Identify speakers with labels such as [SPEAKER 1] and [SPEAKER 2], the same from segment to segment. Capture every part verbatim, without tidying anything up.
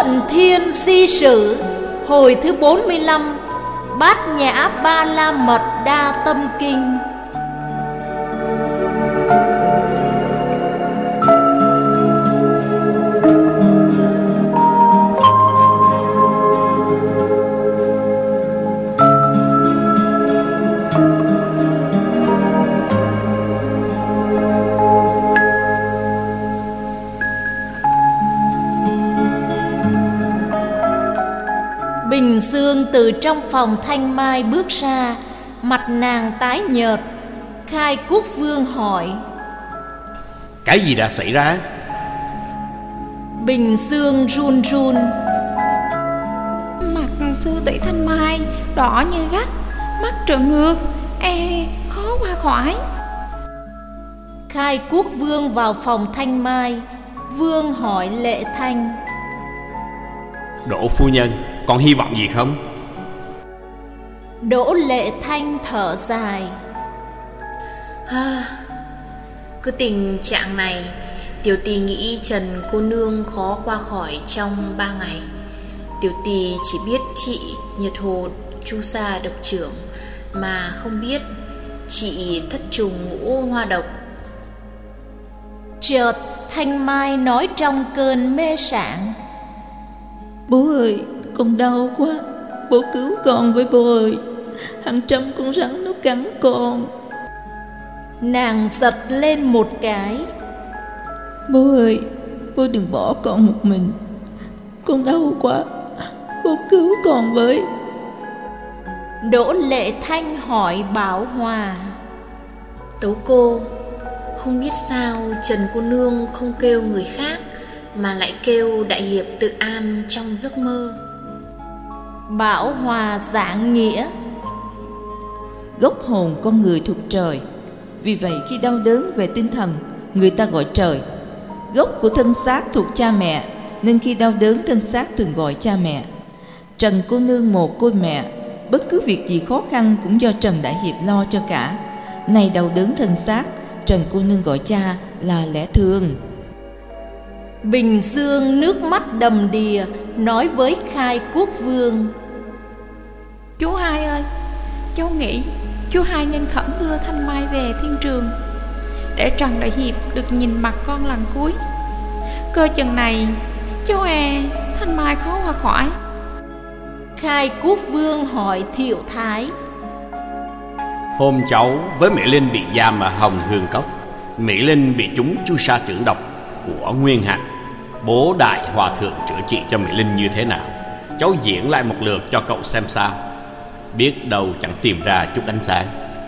[SPEAKER 1] Thuận Thiên Si Sử, hồi thứ bốn mươi lăm, Bát Nhã Ba La Mật Đa Tâm Kinh. Bình Dương từ trong phòng Thanh Mai bước ra, mặt nàng tái nhợt. Khai Quốc Vương hỏi:
[SPEAKER 2] Cái gì đã xảy ra?
[SPEAKER 1] Bình Dương run run:
[SPEAKER 3] Mặt sư tỷ Thanh Mai đỏ như gắt, mắt trợn ngược, e khó qua khỏi.
[SPEAKER 1] Khai Quốc Vương vào phòng Thanh Mai. Vương hỏi Lệ Thanh:
[SPEAKER 2] Đỗ phu nhân, còn hy vọng gì không?
[SPEAKER 1] Đỗ Lệ Thanh thở dài:
[SPEAKER 4] à, Cứ tình trạng này, tiểu tỳ nghĩ Trần cô nương khó qua khỏi trong ba ngày. Tiểu tỳ chỉ biết trị nhiệt hồ chu sa độc trưởng, mà không biết trị thất trùng ngũ hoa độc.
[SPEAKER 1] Chợt Thanh Mai nói trong cơn mê sảng:
[SPEAKER 5] Bố ơi, con đau quá, bố cứu con với bố ơi. Hàng trăm con rắn nó cắn con.
[SPEAKER 1] Nàng giật lên một cái:
[SPEAKER 5] Bố ơi, bố đừng bỏ con một mình. Con đau quá, bố cứu con với.
[SPEAKER 1] Đỗ Lệ Thanh hỏi Bảo Hòa:
[SPEAKER 4] Tấu cô, không biết sao Trần cô nương không kêu người khác, mà lại kêu đại hiệp Tự An trong giấc mơ.
[SPEAKER 1] Bảo Hòa giảng nghĩa:
[SPEAKER 5] Gốc hồn con người thuộc trời, vì vậy khi đau đớn về tinh thần, người ta gọi trời. Gốc của thân xác thuộc cha mẹ, nên khi đau đớn thân xác thường gọi cha mẹ. Trần cô nương mồ côi mẹ, bất cứ việc gì khó khăn cũng do Trần đại hiệp lo cho cả. Này đau đớn thân xác, Trần cô nương gọi cha là lẽ thường.
[SPEAKER 1] Bình Dương nước mắt đầm đìa nói với Khai Quốc Vương:
[SPEAKER 3] Chú hai ơi, cháu nghĩ chú hai nên khẩn đưa Thanh Mai về thiên trường, để Trần đại hiệp được nhìn mặt con lần cuối. Cơ chừng này cháu e Thanh Mai khó qua khỏi.
[SPEAKER 1] Khai Quốc Vương hỏi Thiệu Thái:
[SPEAKER 2] Hôm cháu với Mỹ Linh bị giam ở Hồng Hương Cốc, Mỹ Linh bị trúng chu sa trưởng độc của Nguyên Hạnh. Bố đại hòa thượng chữa trị cho Mỹ Linh như thế nào, cháu diễn lại một lượt cho cậu xem sao. Biết đâu chẳng tìm ra chút ánh sáng.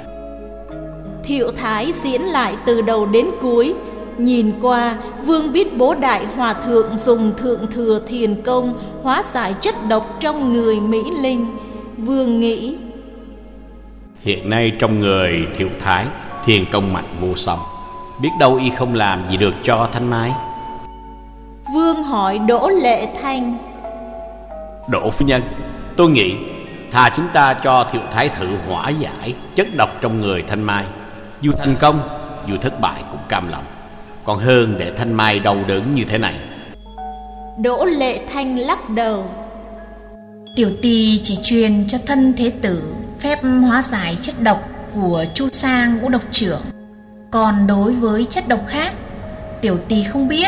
[SPEAKER 1] Thiệu Thái diễn lại từ đầu đến cuối. Nhìn qua, Vương biết bố đại hòa thượng dùng thượng thừa thiền công hóa giải chất độc trong người Mỹ Linh. Vương nghĩ:
[SPEAKER 2] Hiện nay trong người Thiệu Thái thiền công mạnh vô song, biết đâu y không làm gì được cho Thanh Mai.
[SPEAKER 1] Vương hỏi Đỗ Lệ Thanh:
[SPEAKER 2] Đỗ phu nhân, tôi nghĩ thà chúng ta cho Thiệu Thái thử hỏa giải chất độc trong người Thanh Mai. Dù thành công, dù thất bại cũng cam lòng, còn hơn để Thanh Mai đau đớn như thế này.
[SPEAKER 1] Đỗ Lệ Thanh lắc đầu:
[SPEAKER 4] Tiểu tỳ chỉ truyền cho thân thế tử phép hóa giải chất độc của chu sa ngũ độc trưởng, còn đối với chất độc khác, tiểu tỳ không biết.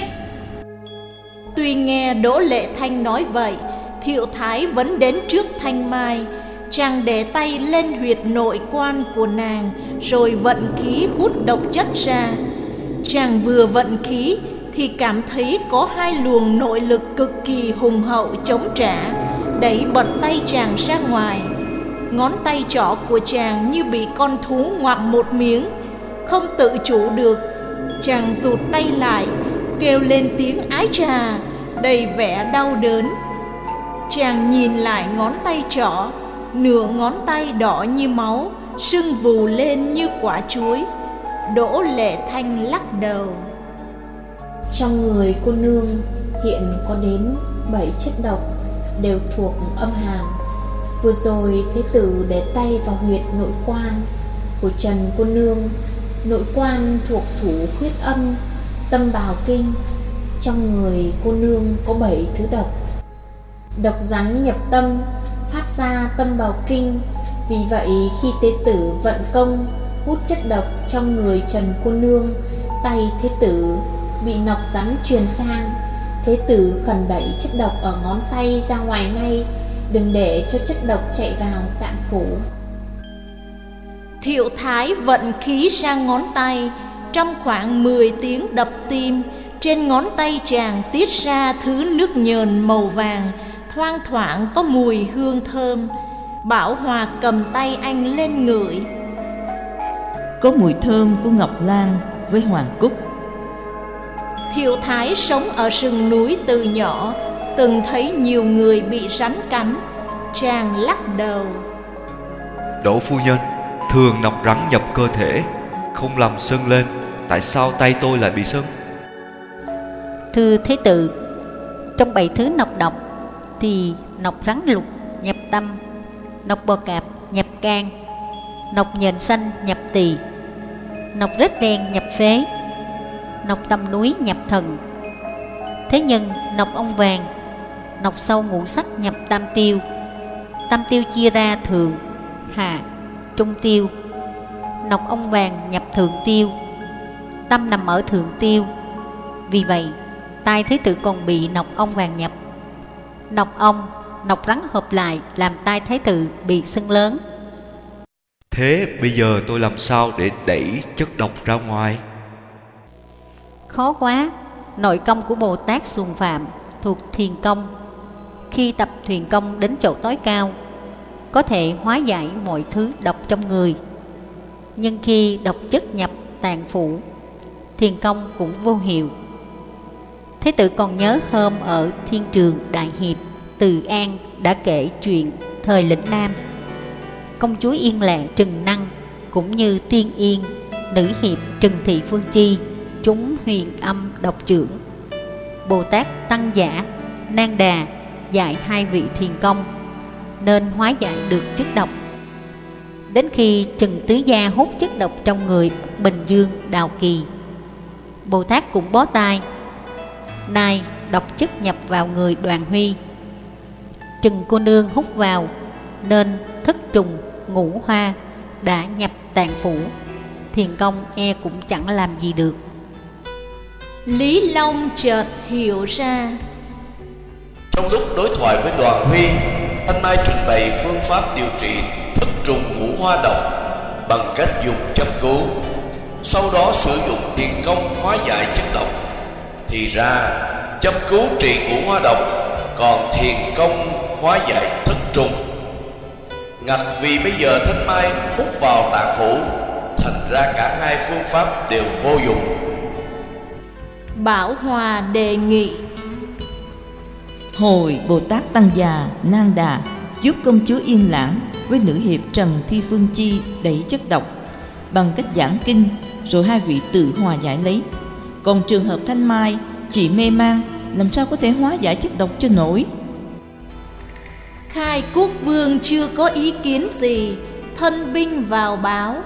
[SPEAKER 1] Tuy nghe Đỗ Lệ Thanh nói vậy, Thiệu Thái vẫn đến trước Thanh Mai. Chàng để tay lên huyệt nội quan của nàng, rồi vận khí hút độc chất ra. Chàng vừa vận khí thì cảm thấy có hai luồng nội lực cực kỳ hùng hậu chống trả, đẩy bật tay chàng ra ngoài. Ngón tay trỏ của chàng như bị con thú ngoạm một miếng, không tự chủ được. Chàng rụt tay lại, kêu lên tiếng ái chà, đầy vẻ đau đớn. Chàng nhìn lại ngón tay trỏ, nửa ngón tay đỏ như máu, sưng vù lên như quả chuối. Đỗ Lệ Thanh lắc đầu:
[SPEAKER 4] Trong người cô nương hiện có đến bảy chất độc, đều thuộc âm hàn. Vừa rồi thế tử để tay vào huyệt nội quan của Trần cô nương. Nội quan thuộc thủ khuyết âm, tâm bào kinh. Trong người cô nương có bảy thứ độc, Độc rắn nhập tâm, phát ra tâm bào kinh. Vì vậy khi tế tử vận công hút chất độc trong người Trần cô nương, tay thế tử bị nọc rắn truyền sang. Thế tử khẩn đẩy chất độc ở ngón tay ra ngoài ngay, đừng để cho chất độc chạy vào tạng phủ.
[SPEAKER 1] Thiệu Thái vận khí sang ngón tay. Trong khoảng mười tiếng đập tim, trên ngón tay chàng tiết ra thứ nước nhờn màu vàng, thoang thoảng có mùi hương thơm. Bảo Hòa cầm tay anh lên ngửi,
[SPEAKER 5] có mùi thơm của ngọc lan với hoàng cúc.
[SPEAKER 1] Thiệu Thái sống ở rừng núi từ nhỏ, từng thấy nhiều người bị rắn cắn. Chàng lắc đầu.
[SPEAKER 6] Đỗ phu nhân, thường nọc rắn nhập cơ thể, không làm sưng lên. Tại sao tay tôi lại bị sưng?
[SPEAKER 7] Thưa thế tử, trong bảy thứ nọc độc thì nọc rắn lục nhập tâm, nọc bò cạp nhập can, nọc nhện xanh nhập tỳ, nọc rết đen nhập phế, nọc tầm núi nhập thần. Thế nhưng nọc ong vàng, nọc sâu ngũ sắc nhập tam tiêu. Tam tiêu chia ra thượng, hạ, trung tiêu. Nọc ong vàng nhập thượng tiêu, tâm nằm ở thượng tiêu. Vì vậy tai thế tử còn bị nọc ong vàng nhập. Nọc ong, nọc rắn hợp lại làm tai thái tử bị sưng lớn.
[SPEAKER 6] Thế bây giờ tôi làm sao để đẩy chất độc ra ngoài?
[SPEAKER 7] Khó quá. Nội công của Bồ Tát Xuân Phạm thuộc thiền công. Khi tập thiền công đến chỗ tối cao, có thể hóa giải mọi thứ độc trong người. Nhưng khi độc chất nhập tạng phủ, thiền công cũng vô hiệu. Thế tử còn nhớ hôm ở Thiên Trường Đại Hiệp, Từ An đã kể chuyện thời lĩnh Nam, công chúa Yên Lệ Trừng Năng cũng như Tiên Yên, nữ hiệp Trừng Thị Phương Chi chúng huyền âm độc trưởng. Bồ Tát Tăng Giả, Nan Đà dạy hai vị thiền công nên hóa giải được chất độc. Đến khi Trừng Tứ Gia hút chất độc trong người Bình Dương Đào Kỳ, Bồ Tát cũng bó tay. Nay độc chất nhập vào người Đoàn Huy, Trừng cô nương hút vào nên thất trùng ngũ hoa đã nhập tạng phủ. Thiền công e cũng chẳng làm gì được.
[SPEAKER 1] Lý Long chợt hiểu ra.
[SPEAKER 8] Trong lúc đối thoại với Đoàn Huy, Thanh Mai trình bày phương pháp điều trị thất trùng ngũ hoa độc bằng cách dùng châm cứu, sau đó sử dụng thiền công hóa giải chất độc. Thì ra châm cứu trị ngũ hoa độc, còn thiền công hóa giải thất trùng. Ngặt vì bây giờ Thanh Mai hút vào tạng phủ, thành ra cả hai phương pháp đều vô dụng.
[SPEAKER 1] Bảo Hòa đề nghị.
[SPEAKER 5] Hồi Bồ Tát Tăng Già, Nan Đà giúp công chúa Yên Lãng với nữ hiệp Trần Thi Phương Chi đẩy chất độc bằng cách giảng kinh, rồi hai vị tự hòa giải lấy. Còn trường hợp Thanh Mai chỉ mê man, làm sao có thể hóa giải chất độc cho nổi?
[SPEAKER 1] Khai Quốc Vương chưa có ý kiến gì, thân binh vào báo.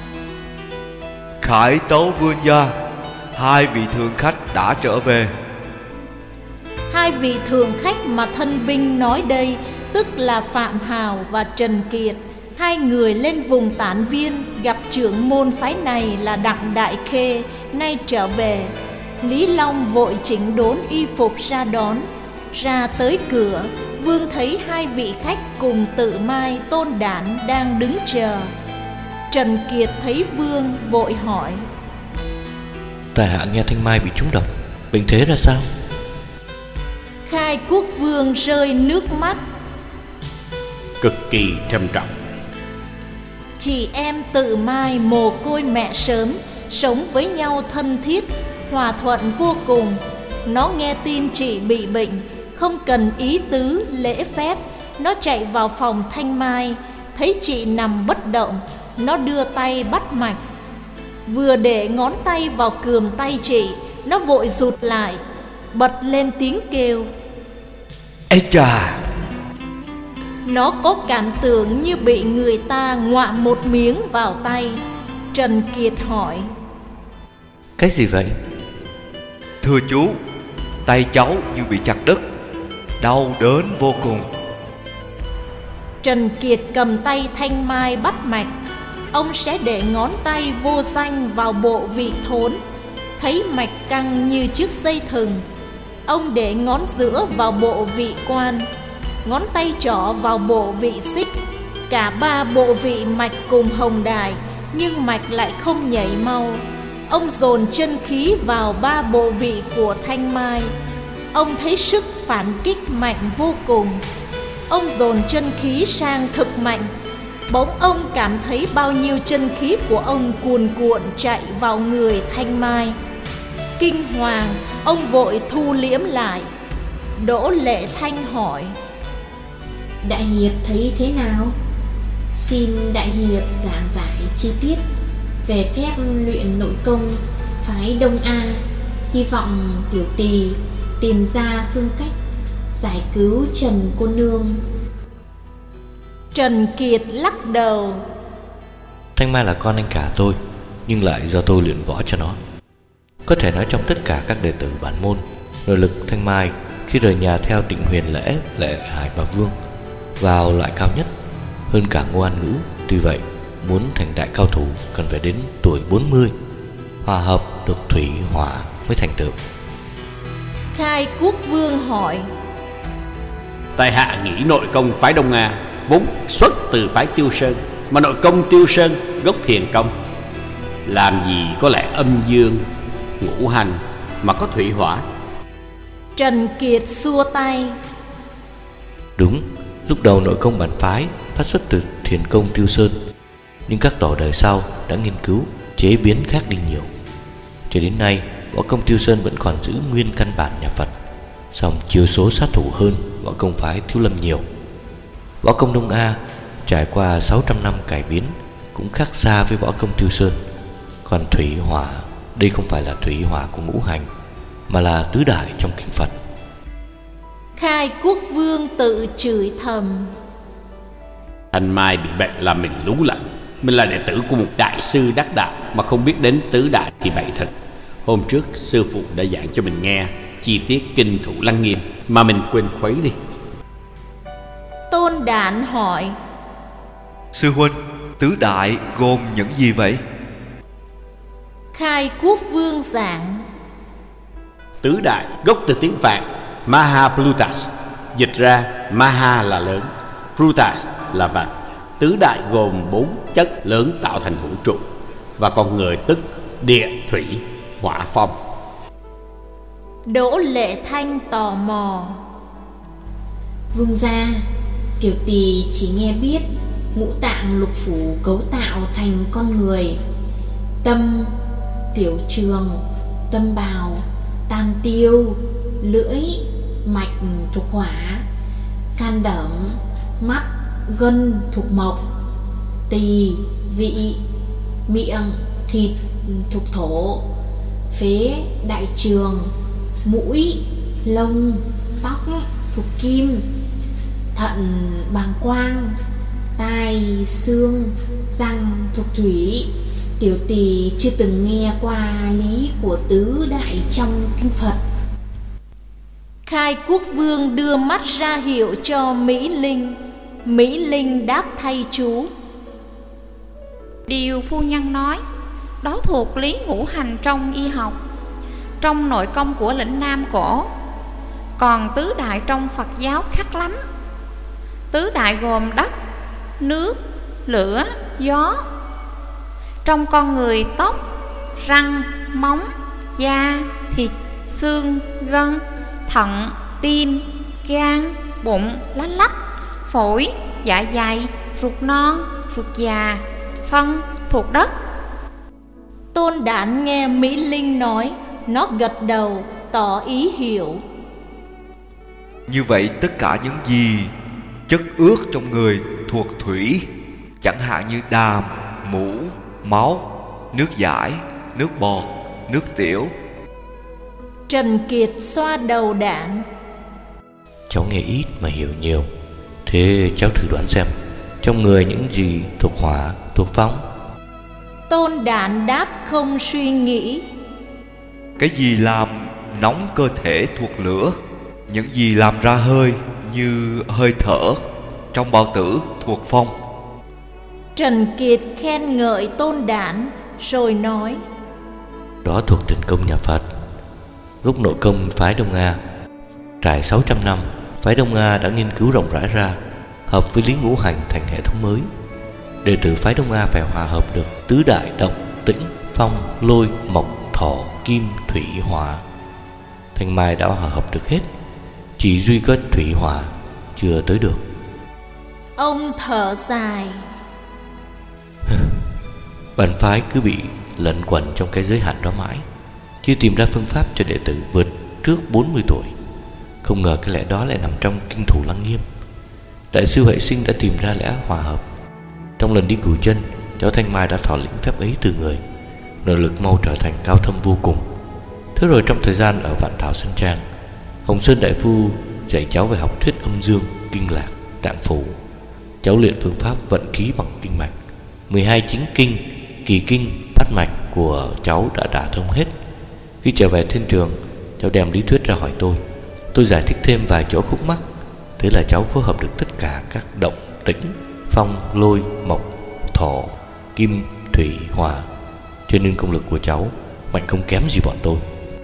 [SPEAKER 6] Khải tấu vương gia, hai vị thường khách đã trở về.
[SPEAKER 1] Hai vị thường khách mà thân binh nói đây tức là Phạm Hào và Trần Kiệt. Hai người lên vùng Tản Viên gặp trưởng môn phái này là Đặng Đại Khê, nay trở về. Lý Long vội chỉnh đốn y phục ra đón. Ra tới cửa, Vương thấy hai vị khách cùng Tự Mai, Tôn Đản đang đứng chờ. Trần Kiệt thấy Vương vội hỏi.
[SPEAKER 9] Tại hạ nghe Thanh Mai bị trúng độc, bệnh thế ra sao?
[SPEAKER 1] Khai Quốc Vương rơi nước mắt.
[SPEAKER 2] Cực kỳ trầm trọng.
[SPEAKER 1] Chị em Tự Mai mồ côi mẹ sớm, sống với nhau thân thiết, hòa thuận vô cùng. Nó nghe tin chị bị bệnh, không cần ý tứ lễ phép, nó chạy vào phòng Thanh Mai, thấy chị nằm bất động, nó đưa tay bắt mạch. Vừa để ngón tay vào cườm tay chị, nó vội rụt lại, bật lên tiếng kêu.
[SPEAKER 6] Ê chà!
[SPEAKER 1] Nó có cảm tưởng như bị người ta ngoạ một miếng vào tay. Trần Kiệt hỏi.
[SPEAKER 9] Cái gì vậy?
[SPEAKER 6] Thưa chú, tay cháu như bị chặt đứt, đau đớn vô cùng.
[SPEAKER 1] Trần Kiệt cầm tay Thanh Mai bắt mạch. Ông sẽ để ngón tay vô danh vào bộ vị thốn, thấy mạch căng như chiếc dây thừng. Ông để ngón giữa vào bộ vị quan, ngón tay trỏ vào bộ vị xích. Cả ba bộ vị mạch cùng hồng đài, nhưng mạch lại không nhảy mau. Ông dồn chân khí vào ba bộ vị của Thanh Mai. Ông thấy sức phản kích mạnh vô cùng. Ông dồn chân khí sang thực mạnh. Bỗng ông cảm thấy bao nhiêu chân khí của ông cuồn cuộn chạy vào người Thanh Mai. Kinh hoàng, ông vội thu liễm lại. Đỗ Lệ Thanh hỏi:
[SPEAKER 4] Đại hiệp thấy thế nào? Xin đại hiệp giảng giải chi tiết về phép luyện nội công phái Đông A. Hy vọng tiểu tỳ tìm ra phương cách giải cứu Trần cô nương.
[SPEAKER 1] Trần Kiệt lắc đầu:
[SPEAKER 9] Thanh Mai là con anh cả tôi, nhưng lại do tôi luyện võ cho nó. Có thể nói trong tất cả các đệ tử bản môn, nội lực Thanh Mai khi rời nhà theo Tịnh Huyền Lễ, Lệ Hải Bà Vương vào loại cao nhất, hơn cả Ngô An Ngữ. Tuy vậy, muốn thành đại cao thủ cần phải đến tuổi bốn mươi, hòa hợp được thủy hỏa mới thành tựu.
[SPEAKER 1] Khai Quốc Vương hỏi:
[SPEAKER 2] Tại hạ nghĩ nội công phái Đông Nga vốn xuất từ phái Tiêu Sơn, mà nội công Tiêu Sơn gốc thiền công, làm gì có lẽ âm dương ngũ hành mà có thủy hỏa.
[SPEAKER 1] Trần Kiệt xua tay:
[SPEAKER 9] Đúng, lúc đầu nội công bản phái phát xuất từ thiền công Tiêu Sơn, nhưng các tổ đời sau đã nghiên cứu chế biến khác đi nhiều. Cho đến nay, võ công Tiêu Sơn vẫn còn giữ nguyên căn bản nhà Phật, song chiêu số sát thủ hơn võ công phái Thiếu Lâm nhiều. Võ công Đông A trải qua sáu trăm năm cải biến cũng khác xa với võ công Tiêu Sơn. Còn thủy hỏa, đây không phải là thủy hỏa của ngũ hành, mà là tứ đại trong kinh Phật.
[SPEAKER 1] Khai Quốc Vương tự chửi thầm:
[SPEAKER 2] Thanh Mai bị bệnh làm mình lú lẫn. Mình là đệ tử của một đại sư đắc đạo mà không biết đến tứ đại thì bậy thật. Hôm trước sư phụ đã giảng cho mình nghe chi tiết kinh Thủ Lăng Nghiêm mà mình quên khuấy đi.
[SPEAKER 1] Tôn Đản hỏi:
[SPEAKER 6] Sư huynh, tứ đại gồm những gì vậy?
[SPEAKER 1] Khai Quốc Vương giảng:
[SPEAKER 2] Tứ đại gốc từ tiếng Phạn Mahaplutas, dịch ra Maha là lớn, Plutas là vạn. Tứ đại gồm bốn chất lớn tạo thành vũ trụ, và con người tức địa, thủy, hỏa, phong.
[SPEAKER 1] Đỗ Lệ Thanh tò mò:
[SPEAKER 4] Vương gia, tiểu tỳ chỉ nghe biết ngũ tạng lục phủ cấu tạo thành con người. Tâm, tiểu trường, tâm bào, tam tiêu, lưỡi, mạch thuộc hỏa, can đảm, mắt, gân thuộc mộc, tỳ, vị, miệng, thịt thuộc thổ, phế, đại trường, mũi, lông, tóc thuộc kim, thận, bàng quang, tai, xương, răng thuộc thủy. Tiểu tỳ chưa từng nghe qua lý của tứ đại trong kinh Phật.
[SPEAKER 1] Khai Quốc Vương đưa mắt ra hiệu cho Mỹ Linh. Mỹ Linh đáp thay chú:
[SPEAKER 3] Điều phu nhân nói đó thuộc lý ngũ hành trong y học, trong nội công của lĩnh Nam cổ. Còn tứ đại trong Phật giáo khác lắm. Tứ đại gồm đất, nước, lửa, gió. Trong con người tóc, răng, móng, da, thịt, xương, gân, thận, tim, gan, bụng, lá lách, phổi, dạ dày, ruột non, ruột già, phân thuộc đất.
[SPEAKER 1] Tôn Đản nghe Mỹ Linh nói, nó gật đầu tỏ ý hiểu.
[SPEAKER 6] Như vậy tất cả những gì chất ướt trong người thuộc thủy, chẳng hạn như đàm, mũ, máu, nước giải, nước bọt, nước tiểu.
[SPEAKER 1] Trần Kiệt xoa đầu Đản:
[SPEAKER 9] Cháu nghe ít mà hiểu nhiều. Thế cháu thử đoán xem, trong người những gì thuộc hỏa, thuộc phong?
[SPEAKER 1] Tôn Đản đáp không suy nghĩ:
[SPEAKER 6] Cái gì làm nóng cơ thể thuộc lửa? những gì làm ra hơi như hơi thở trong bao tử thuộc phong.
[SPEAKER 1] Trần Kiệt khen ngợi Tôn Đản rồi nói:
[SPEAKER 9] Đó thuộc tiền công nhà Phật, gốc nội công phái Đông Nga. Trải sáu trăm năm, phái Đông Nga đã nghiên cứu rộng rãi ra, hợp với lý ngũ hành thành hệ thống mới. Đệ tử phái Đông Nga phải hòa hợp được tứ đại động, tĩnh, phong, lôi, mộc, thổ, kim, thủy, hỏa. Thanh Mai đã hòa hợp được hết, chỉ duy có thủy hỏa chưa tới được.
[SPEAKER 1] Ông thở dài:
[SPEAKER 9] Bản phái cứ bị lẩn quẩn trong cái giới hạn đó mãi, chưa tìm ra phương pháp cho đệ tử vượt trước bốn mươi tuổi. Không ngờ cái lẽ đó lại nằm trong kinh thủ Lăng Nghiêm. Đại sư Huệ Sinh đã tìm ra lẽ hòa hợp. Trong lần đi cửu chân, cháu Thanh Mai đã thọ lĩnh phép ấy từ người, nội lực mau trở thành cao thâm vô cùng. Thế rồi trong thời gian ở Vạn Thảo Sơn Trang, Hồng Sơn Đại Phu dạy cháu về học thuyết âm dương, kinh lạc, tạng phủ. Cháu luyện phương pháp vận khí bằng kinh mạch. mười hai chính kinh, kỳ kinh, bát mạch của cháu đã đả thông hết. Khi trở về thiên trường, cháu đem lý thuyết ra hỏi tôi. Tôi giải thích thêm vài chỗ khúc mắc. Thế là cháu phối hợp được tất cả các động, tĩnh, phong, lôi, mộc, thổ, kim, thủy, hỏa. Cho nên công lực của cháu mạnh không kém gì bọn tôi.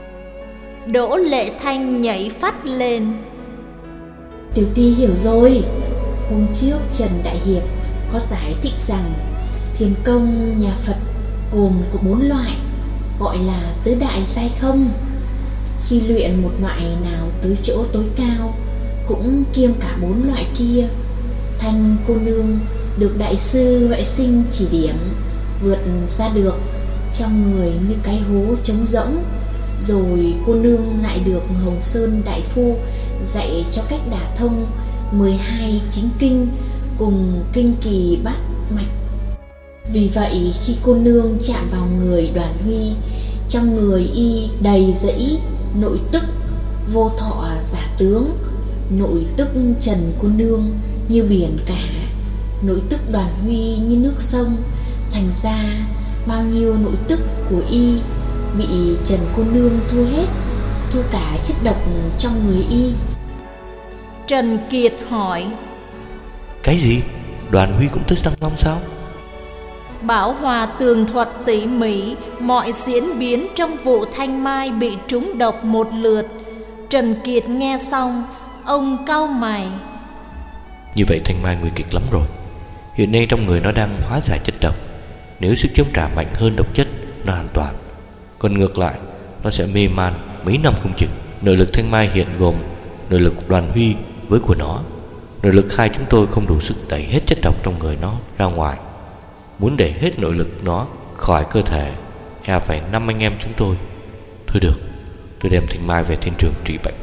[SPEAKER 1] Đỗ Lệ Thanh nhảy phắt lên:
[SPEAKER 4] Tiểu Ti hiểu rồi. Hôm trước Trần Đại Hiệp có giải thích rằng thiền công nhà Phật gồm có bốn loại, gọi là tứ đại giai không. Khi luyện một loại nào tới chỗ tối cao, cũng kiêm cả bốn loại kia. Thanh cô nương được đại sư Huệ Sinh chỉ điểm, vượt ra được trong người như cái hố trống rỗng. Rồi cô nương lại được Hồng Sơn Đại Phu dạy cho cách đả thông mười hai chính kinh cùng kinh kỳ bát mạch. Vì vậy khi cô nương chạm vào người Đoàn Huy, trong người y đầy dẫy nội tức vô thọ giả tướng. Nội tức Trần cô nương như biển cả, nội tức Đoàn Huy như nước sông. Thành ra bao nhiêu nội tức của y bị Trần cô nương thu hết, thu cả chất độc trong người y.
[SPEAKER 1] Trần Kiệt hỏi:
[SPEAKER 9] Cái gì? Đoàn Huy cũng tới Thăng Long sao?
[SPEAKER 1] Bảo Hòa tường thuật tỉ mỉ mọi diễn biến trong vụ Thanh Mai bị trúng độc một lượt. Trần Kiệt nghe xong, ông cau mày:
[SPEAKER 9] Như vậy Thanh Mai nguy kịch lắm rồi. Hiện nay trong người nó đang hóa giải chất độc. Nếu sức chống trả mạnh hơn độc chất, nó an toàn. Còn ngược lại, nó sẽ mê man mấy năm không chừng. Nội lực Thanh Mai hiện gồm nội lực Đoàn Huy với của nó. Nội lực hai chúng tôi không đủ sức đẩy hết chất độc trong người nó ra ngoài. Muốn đẩy hết nội lực nó khỏi cơ thể, e phải năm anh em chúng tôi. Thôi được, tôi đem Thanh Mai về thiên trường trị bệnh.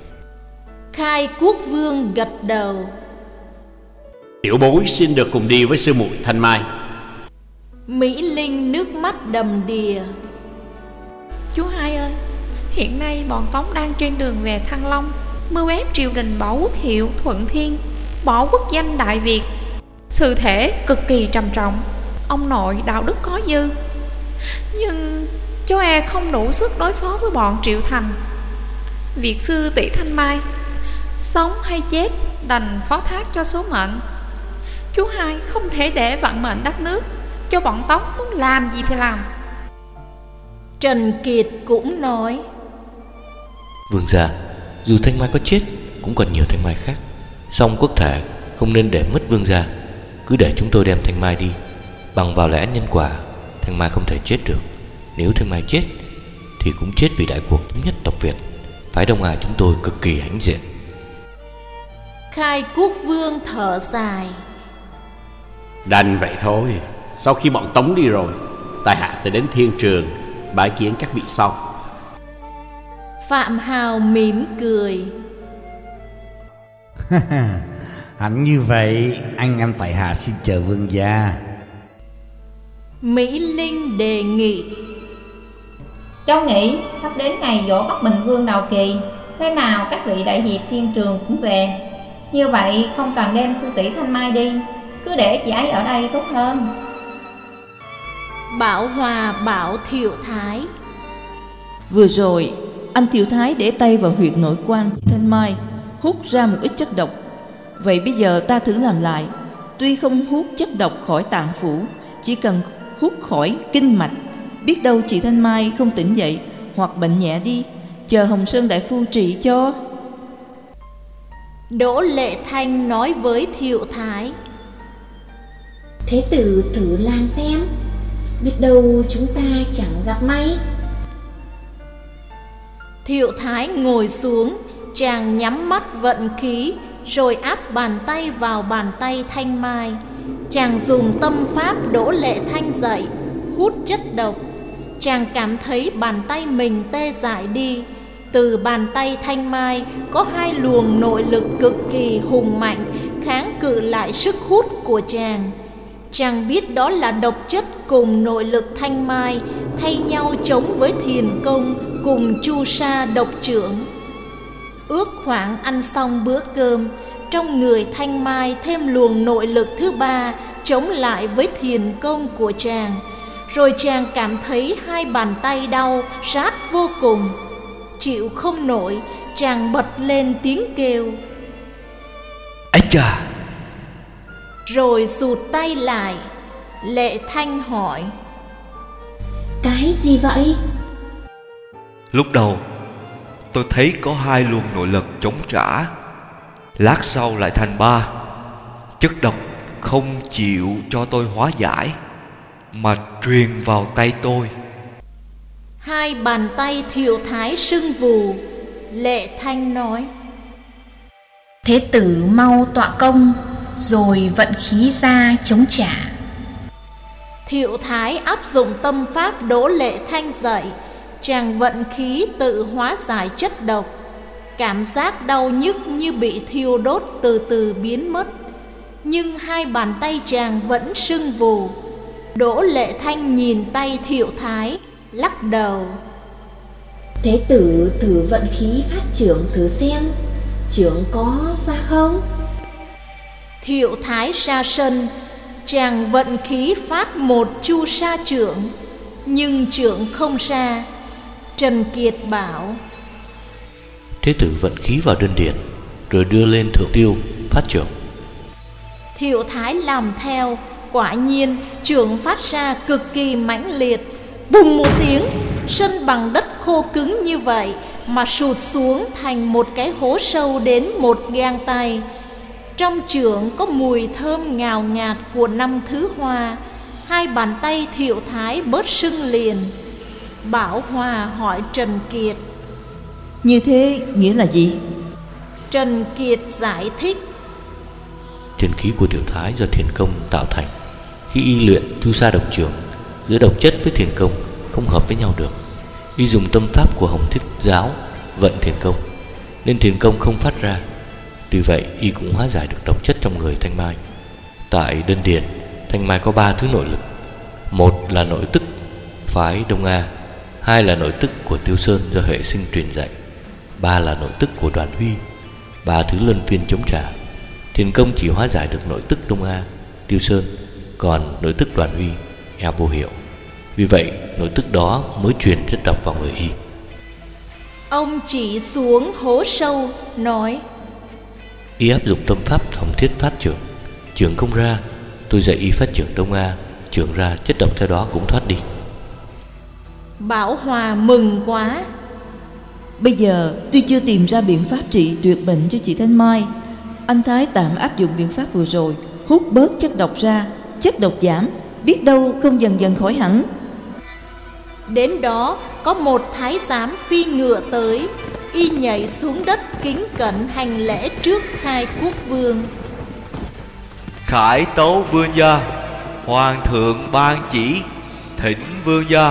[SPEAKER 1] Khai Quốc Vương gật đầu:
[SPEAKER 2] Tiểu bối xin được cùng đi với sư muội Thanh Mai.
[SPEAKER 1] Mỹ Linh nước mắt đầm đìa:
[SPEAKER 3] Chú hai ơi, hiện nay bọn Tống đang trên đường về Thăng Long, mưu ép triều đình bỏ quốc hiệu Thuận Thiên, bỏ quốc danh Đại Việt. Sự thể cực kỳ trầm trọng. Ông nội đạo đức có dư, nhưng cháu e không đủ sức đối phó với bọn Triệu Thành. Việc sư tỷ Thanh Mai sống hay chết đành phó thác cho số mệnh. Chú hai không thể để vận mệnh đất nước cho bọn Tống muốn làm gì thì làm.
[SPEAKER 1] Trần Kiệt cũng nói:
[SPEAKER 9] Vương gia, dù Thanh Mai có chết cũng còn nhiều Thanh Mai khác. Song quốc thể không nên để mất vương gia. Cứ để chúng tôi đem Thanh Mai đi. Bằng vào lẽ nhân quả, Thanh Mai không thể chết được. Nếu Thanh Mai chết thì cũng chết vì đại cuộc thống nhất tộc Việt. Phái Đông Hà chúng tôi cực kỳ hãnh diện.
[SPEAKER 1] Khai Quốc Vương thở dài:
[SPEAKER 2] Đành vậy thôi. Sau khi bọn Tống đi rồi, tại hạ sẽ đến thiên trường bái kiến các vị sau.
[SPEAKER 1] Phạm Hào mỉm cười:
[SPEAKER 10] Hẳn như vậy, anh em tại hạ xin chờ vương gia.
[SPEAKER 1] Mỹ Linh đề nghị:
[SPEAKER 11] Cháu nghĩ sắp đến ngày dỗ Bắc Bình Vương đầu kỳ, thế nào các vị đại hiệp thiên trường cũng về. Như vậy không cần đem sư tỷ Thanh Mai đi, cứ để chị ấy ở đây tốt hơn.
[SPEAKER 1] Bảo Hòa bảo Thiệu Thái:
[SPEAKER 5] Vừa rồi anh Thiệu Thái để tay vào huyệt nội quan chị Thanh Mai, hút ra một ít chất độc. Vậy bây giờ ta thử làm lại. Tuy không hút chất độc khỏi tạng phủ, chỉ cần hút khỏi kinh mạch, biết đâu chị Thanh Mai không tỉnh dậy hoặc bệnh nhẹ đi, chờ Hồng Sơn đại phu trị cho.
[SPEAKER 1] Đỗ Lệ Thanh nói với Thiệu Thái:
[SPEAKER 4] Thế tử thử làm xem, biết đâu chúng ta chẳng gặp may.
[SPEAKER 1] Thiệu Thái ngồi xuống, chàng nhắm mắt vận khí, rồi áp bàn tay vào bàn tay Thanh Mai. Chàng dùng tâm pháp Đỗ Lệ Thanh dậy, hút chất độc. Chàng cảm thấy bàn tay mình tê dại đi. Từ bàn tay Thanh Mai có hai luồng nội lực cực kỳ hùng mạnh, kháng cự lại sức hút của chàng. Chàng biết đó là độc chất cùng nội lực Thanh Mai thay nhau chống với Thiền Công cùng Chu Sa độc trưởng. Ước khoảng ăn xong bữa cơm, trong người Thanh Mai thêm luồng nội lực thứ ba chống lại với Thiền Công của chàng. Rồi chàng cảm thấy hai bàn tay đau rát vô cùng. Chịu không nổi, chàng bật lên tiếng kêu:
[SPEAKER 6] Ây chà!
[SPEAKER 1] Rồi rụt tay lại. Lệ Thanh hỏi:
[SPEAKER 4] Cái gì vậy?
[SPEAKER 6] Lúc đầu tôi thấy có hai luồng nội lực chống trả, lát sau lại thành ba. Chất độc không chịu cho tôi hóa giải, mà truyền vào tay tôi.
[SPEAKER 1] Hai bàn tay Thiệu Thái sưng vù. Lệ Thanh nói:
[SPEAKER 4] Thế tử mau tọa công, rồi vận khí ra chống trả.
[SPEAKER 1] Thiệu Thái áp dụng tâm pháp Đỗ Lệ Thanh dậy. Chàng vận khí tự hóa giải chất độc. Cảm giác đau nhức như bị thiêu đốt từ từ biến mất. Nhưng hai bàn tay chàng vẫn sưng vù. Đỗ Lệ Thanh nhìn tay Thiệu Thái, lắc đầu:
[SPEAKER 4] Thế tử thử vận khí phát trưởng thử xem, trưởng có ra không?
[SPEAKER 1] Thiệu Thái ra sân. Chàng vận khí phát một Chu Sa trưởng, nhưng trưởng không ra. Trần Kiệt bảo:
[SPEAKER 9] Thế tử vận khí vào đơn điển, rồi đưa lên thượng tiêu phát trưởng.
[SPEAKER 1] Thiệu Thái làm theo. Quả nhiên trưởng phát ra cực kỳ mãnh liệt. Bùng một tiếng, sân bằng đất khô cứng như vậy mà sụt xuống thành một cái hố sâu đến một gang tay. Trong chưởng có mùi thơm ngào ngạt của năm thứ hoa. Hai bàn tay Thiệu Thái bớt sưng liền. Bảo Hòa hỏi Trần Kiệt:
[SPEAKER 5] Như thế nghĩa là gì?
[SPEAKER 1] Trần Kiệt giải thích:
[SPEAKER 9] Chân khí của Tiểu Thái do Thiền Công tạo thành. Khi y luyện Chu Sa độc trưởng, giữa độc chất với Thiền Công không hợp với nhau được. Y dùng tâm pháp của Hồng Thiết Giáo vận Thiền Công, nên Thiền Công không phát ra. Tuy vậy y cũng hóa giải được độc chất trong người Thanh Mai. Tại đơn điển, Thanh Mai có ba thứ nội lực. Một là nội tức phái Đông A, hai là nội tức của Tiêu Sơn do hệ sinh truyền dạy, ba là nội tức của Đoàn Huy. Ba thứ luân phiên chống trả. Thiền Công chỉ hóa giải được nội tức Đông A, Tiêu Sơn, còn nội tức Đoàn Huy e vô hiệu. Vì vậy nội tức đó mới truyền chất độc vào người y.
[SPEAKER 1] Ông chỉ xuống hố sâu nói:
[SPEAKER 9] Y áp dụng tâm pháp Hồng Thiết phát trưởng, trưởng không ra, tôi dạy y phát trưởng Đông A, trưởng ra, chất độc theo đó cũng thoát đi.
[SPEAKER 1] Bảo Hòa mừng quá.
[SPEAKER 5] Bây giờ tuy chưa tìm ra biện pháp trị tuyệt bệnh cho chị Thanh Mai, anh Thái tạm áp dụng biện pháp vừa rồi, hút bớt chất độc ra, chất độc giảm, biết đâu không dần dần khỏi hẳn.
[SPEAKER 1] Đến đó có một thái giám phi ngựa tới. Y nhảy xuống đất kính cẩn hành lễ trước Khai Quốc Vương.
[SPEAKER 6] Khải tấu vương gia, hoàng thượng ban chỉ, thỉnh vương gia.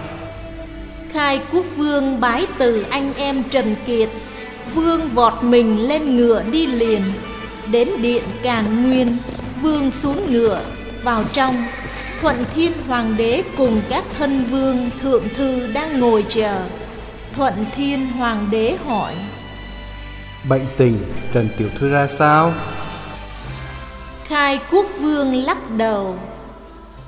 [SPEAKER 1] Khai Quốc Vương bái từ anh em Trần Kiệt. Vương vọt mình lên ngựa đi liền. Đến điện Càn Nguyên, Vương xuống ngựa vào trong. Thuận Thiên Hoàng đế cùng các thân vương thượng thư đang ngồi chờ. Thuận Thiên Hoàng đế hỏi:
[SPEAKER 12] Bệnh tình Trần tiểu thư ra sao?
[SPEAKER 1] Khai Quốc Vương lắc đầu: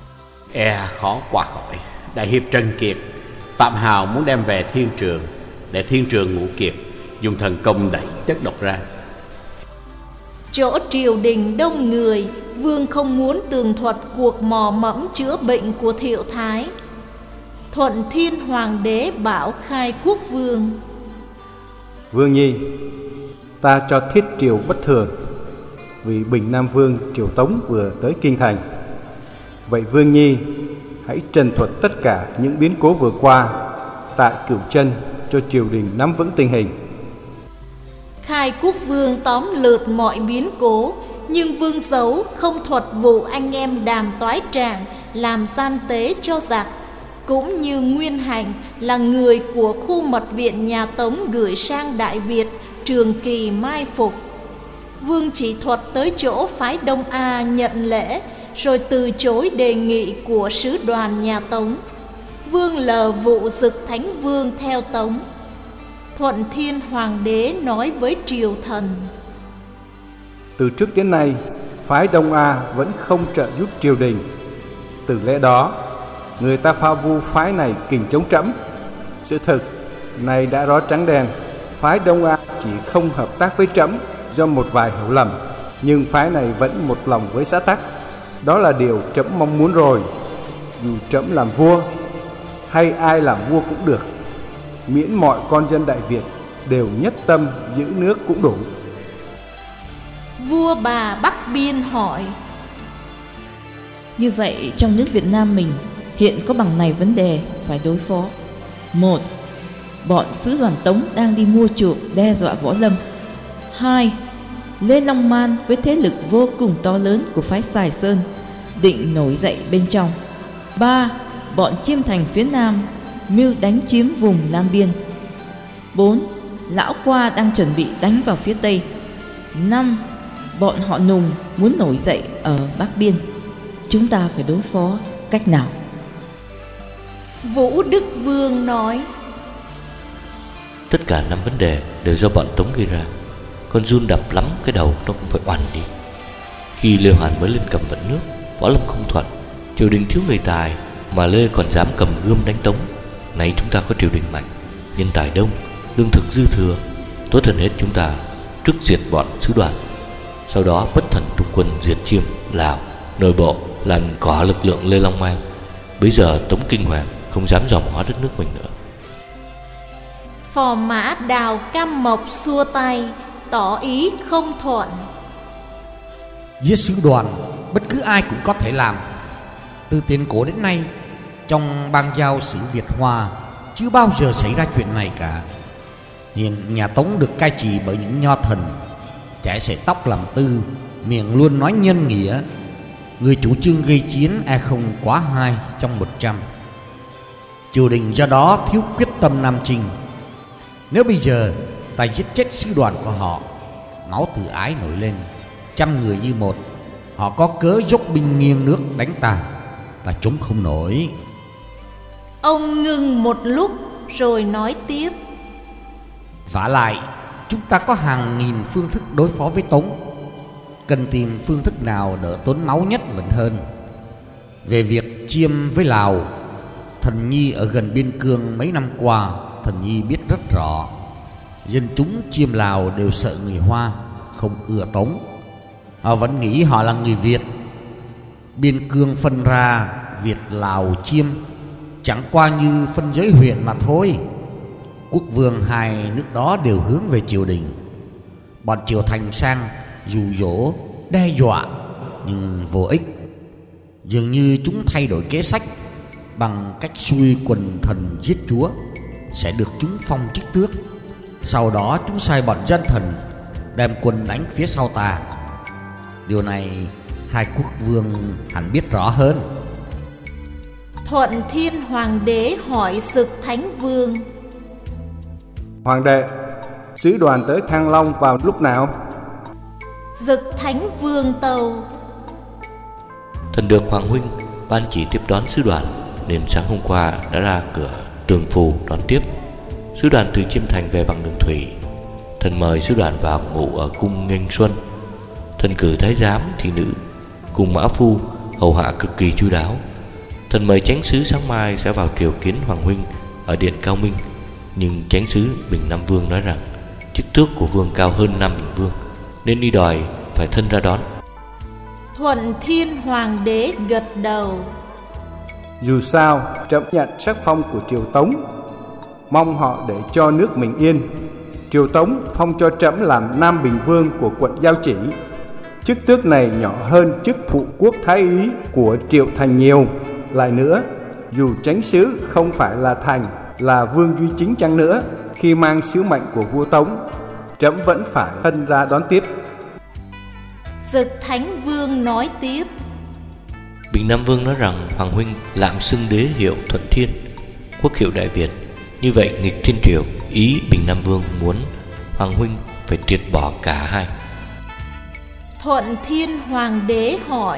[SPEAKER 2] E khó qua khỏi. Đại hiệp Trần Kiệt, Phạm Hào muốn đem về thiên trường, để thiên trường ngũ kiệt dùng thần công đẩy chất độc ra.
[SPEAKER 1] Chỗ triều đình đông người, vương không muốn tường thuật cuộc mò mẫm chữa bệnh của Thiệu Thái. Thuận Thiên Hoàng đế bảo Khai Quốc Vương:
[SPEAKER 12] Vương nhi, ta cho thiết triều bất thường, vì Bình Nam Vương triều Tống vừa tới kinh thành. Vậy Vương nhi hãy trần thuật tất cả những biến cố vừa qua tại Cửu Chân cho triều đình nắm vững tình hình.
[SPEAKER 1] Khai Quốc Vương tóm lược mọi biến cố, nhưng Vương Dấu không thuật vụ anh em Đàm Toái Trạng làm gian tế cho giặc, cũng như Nguyên Hành là người của khu mật viện nhà Tống gửi sang Đại Việt trường kỳ mai phục. Vương chỉ thuật tới chỗ phái Đông A nhận lễ, rồi từ chối đề nghị của sứ đoàn nhà Tống. Vương lờ vụ Dực Thánh Vương theo Tống. Thuận Thiên Hoàng đế nói với triều thần:
[SPEAKER 12] Từ trước đến nay, phái Đông A vẫn không trợ giúp triều đình. Từ lẽ đó, người ta phao vu phái này kình chống trẫm. Sự thực này đã rõ trắng đen, phái Đông A chỉ không hợp tác với trẫm do một vài hiểu lầm, nhưng phái này vẫn một lòng với xã tắc. Đó là điều trẫm mong muốn rồi. Dù trẫm làm vua hay ai làm vua cũng được, miễn mọi con dân Đại Việt đều nhất tâm giữ nước cũng đủ.
[SPEAKER 1] Vua bà Bắc Biên hỏi:
[SPEAKER 5] Như vậy trong nước Việt Nam mình hiện có bằng này vấn đề phải đối phó. Một, bọn sứ đoàn Tống đang đi mua chuộc đe dọa Võ Lâm. Hai, Lê Long Man với thế lực vô cùng to lớn của phái Sài Sơn định nổi dậy bên trong. Ba, bọn Chiêm Thành phía Nam mưu đánh chiếm vùng Nam Biên. Bốn, Lão Qua đang chuẩn bị đánh vào phía Tây. Năm, bọn họ Nùng muốn nổi dậy ở Bắc Biên. Chúng ta phải đối phó cách nào?
[SPEAKER 1] Vũ Đức Vương nói:
[SPEAKER 9] Tất cả năm vấn đề đều do bọn Tống gây ra. Con giun đập lắm cái đầu nó cũng phải oằn đi. Khi Lê Hoàn mới lên cầm vận nước, Võ Lâm không thuận, triều đình thiếu người tài, mà Lê còn dám cầm gươm đánh Tống. Nay chúng ta có triều đình mạnh, nhân tài đông, lương thực dư thừa, tốt hơn hết chúng ta trước diệt bọn sứ đoàn, sau đó bất thần tung quân diệt Chiêm, Lào, nội bộ làm cỏ lực lượng Lê Long Man. Bây giờ Tống Kinh Hoàng không dám dòm ngó đất nước mình nữa.
[SPEAKER 1] Phò mã Đào Cam Mộc xua tay tỏ ý không thuận.
[SPEAKER 10] Giết sứ đoàn bất cứ ai cũng có thể làm. Từ tiền cổ đến nay, trong bang giao sử Việt Hoa chưa bao giờ xảy ra chuyện này cả. Hiện nhà Tống được cai trị bởi những nho thần, chải sợi tóc làm tư, miệng luôn nói nhân nghĩa. Người chủ trương gây chiến e không quá hai trong một trăm. Triều đình do đó thiếu quyết tâm nam chinh. Nếu bây giờ ta giết chết sứ đoàn của họ, máu từ ái nổi lên, trăm người như một, họ có cớ dốc binh nghiêng nước đánh ta, ta chống không nổi.
[SPEAKER 1] Ông ngừng một lúc rồi nói tiếp:
[SPEAKER 10] Vả lại, chúng ta có hàng nghìn phương thức đối phó với Tống, cần tìm phương thức nào đỡ tốn máu nhất vẫn hơn. Về việc Chiêm với Lào, Thần Nhi ở gần biên cương mấy năm qua, Thần Nhi biết rất rõ. Dân chúng Chiêm Lào đều sợ người Hoa, không ưa Tống. Họ vẫn nghĩ họ là người Việt. Biên cương phân ra Việt, Lào, Chiêm chẳng qua như phân giới huyện mà thôi. Quốc vương hai nước đó đều hướng về triều đình. Bọn triều thành sang dụ dỗ, đe dọa nhưng vô ích. Dường như chúng thay đổi kế sách bằng cách xui quần thần giết chúa, sẽ được chúng phong chức tước. Sau đó chúng sai bọn dân thần đem quân đánh phía sau ta. Điều này Khai Quốc Vương hẳn biết rõ hơn.
[SPEAKER 1] Thuận Thiên Hoàng đế hỏi Dực Thánh Vương:
[SPEAKER 12] Hoàng đệ, sứ đoàn tới Thăng Long vào lúc nào?
[SPEAKER 1] Dực Thánh Vương tâu:
[SPEAKER 9] Thần được Hoàng huynh ban chỉ tiếp đón sứ đoàn, nên sáng hôm qua đã ra cửa Tường Phù đón tiếp. Sứ đoàn từ Chiêm Thành về bằng đường thủy. Thần mời sứ đoàn vào ngủ ở cung Nghênh Xuân. Thần cử thái giám, thị nữ cùng mã phu hầu hạ cực kỳ chu đáo. Thần mời chánh sứ sáng mai sẽ vào triều kiến Hoàng huynh ở điện Cao Minh. Nhưng chánh sứ Bình Nam Vương nói rằng chức tước của vương cao hơn Nam Bình Vương, nên đi đòi phải thân ra đón.
[SPEAKER 1] Thuận Thiên Hoàng đế gật đầu.
[SPEAKER 12] Dù sao, trẫm nhận sắc phong của Triều Tống, mong họ để cho nước mình yên. Triều Tống phong cho trẫm làm Nam Bình Vương của quận Giao Chỉ. Chức tước này nhỏ hơn chức phụ quốc thái úy của Triệu Thành nhiều. Lại nữa, dù chánh sứ không phải là Thành, là vương duy chính chăng nữa, khi mang sứ mệnh của vua Tống, trẫm vẫn phải thân ra đón tiếp.
[SPEAKER 1] Dực Thánh Vương nói tiếp.
[SPEAKER 9] Bình Nam Vương nói rằng Hoàng huynh lạm xưng đế hiệu Thuận Thiên, quốc hiệu Đại Việt, như vậy nghịch thiên triều. Ý Bình Nam Vương muốn Hoàng huynh phải triệt bỏ cả hai.
[SPEAKER 1] Thuận Thiên Hoàng đế hỏi: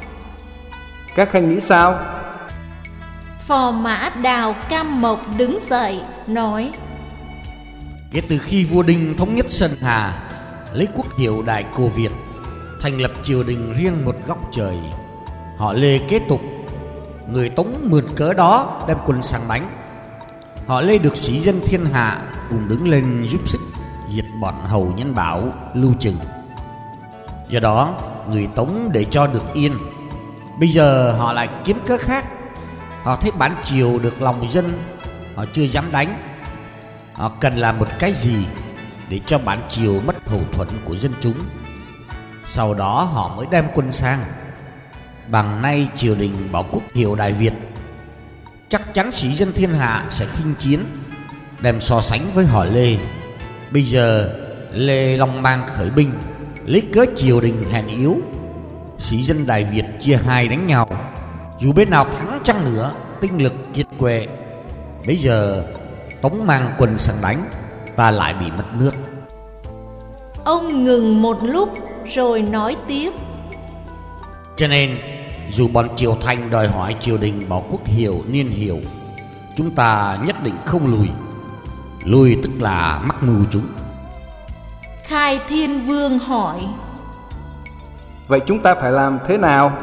[SPEAKER 12] các khanh nghĩ sao?
[SPEAKER 1] Phò mã Đào Cam Mộc đứng dậy nói:
[SPEAKER 10] kể từ khi vua Đinh thống nhất Sơn Hà, lấy quốc hiệu Đại Cô Việt, thành lập triều đình riêng một góc trời, họ Lê kế tục. Người Tống mượn cớ đó đem quân sang đánh. Họ Lê được sĩ dân thiên hạ cùng đứng lên giúp sức diệt bọn hầu nhân Bảo, Lưu Trừng. Do đó người Tống để cho được yên. Bây giờ họ lại kiếm cớ khác. Họ thấy bản triều được lòng dân, họ chưa dám đánh. Họ cần làm một cái gì để cho bản triều mất hậu thuẫn của dân chúng. Sau đó họ mới đem quân sang. Bằng nay triều đình bảo quốc hiệu Đại Việt, chắc chắn sĩ dân thiên hạ sẽ khinh chiến, đem so sánh với họ Lê. Bây giờ Lê Long Mang khởi binh, lấy cớ triều đình hèn yếu, sĩ dân Đại Việt chia hai đánh nhau. Dù bên nào thắng chăng nữa, tinh lực kiệt quệ. Bây giờ Tống mang quân sang đánh, ta lại bị mất nước.
[SPEAKER 1] Ông ngừng một lúc rồi nói tiếp.
[SPEAKER 10] Cho nên dù bọn Triều Thành đòi hỏi triều đình bảo quốc hiệu niên hiệu, chúng ta nhất định không lùi. Lùi tức là mắc mưu chúng.
[SPEAKER 1] Khai Thiên Vương hỏi:
[SPEAKER 12] vậy chúng ta phải làm thế nào?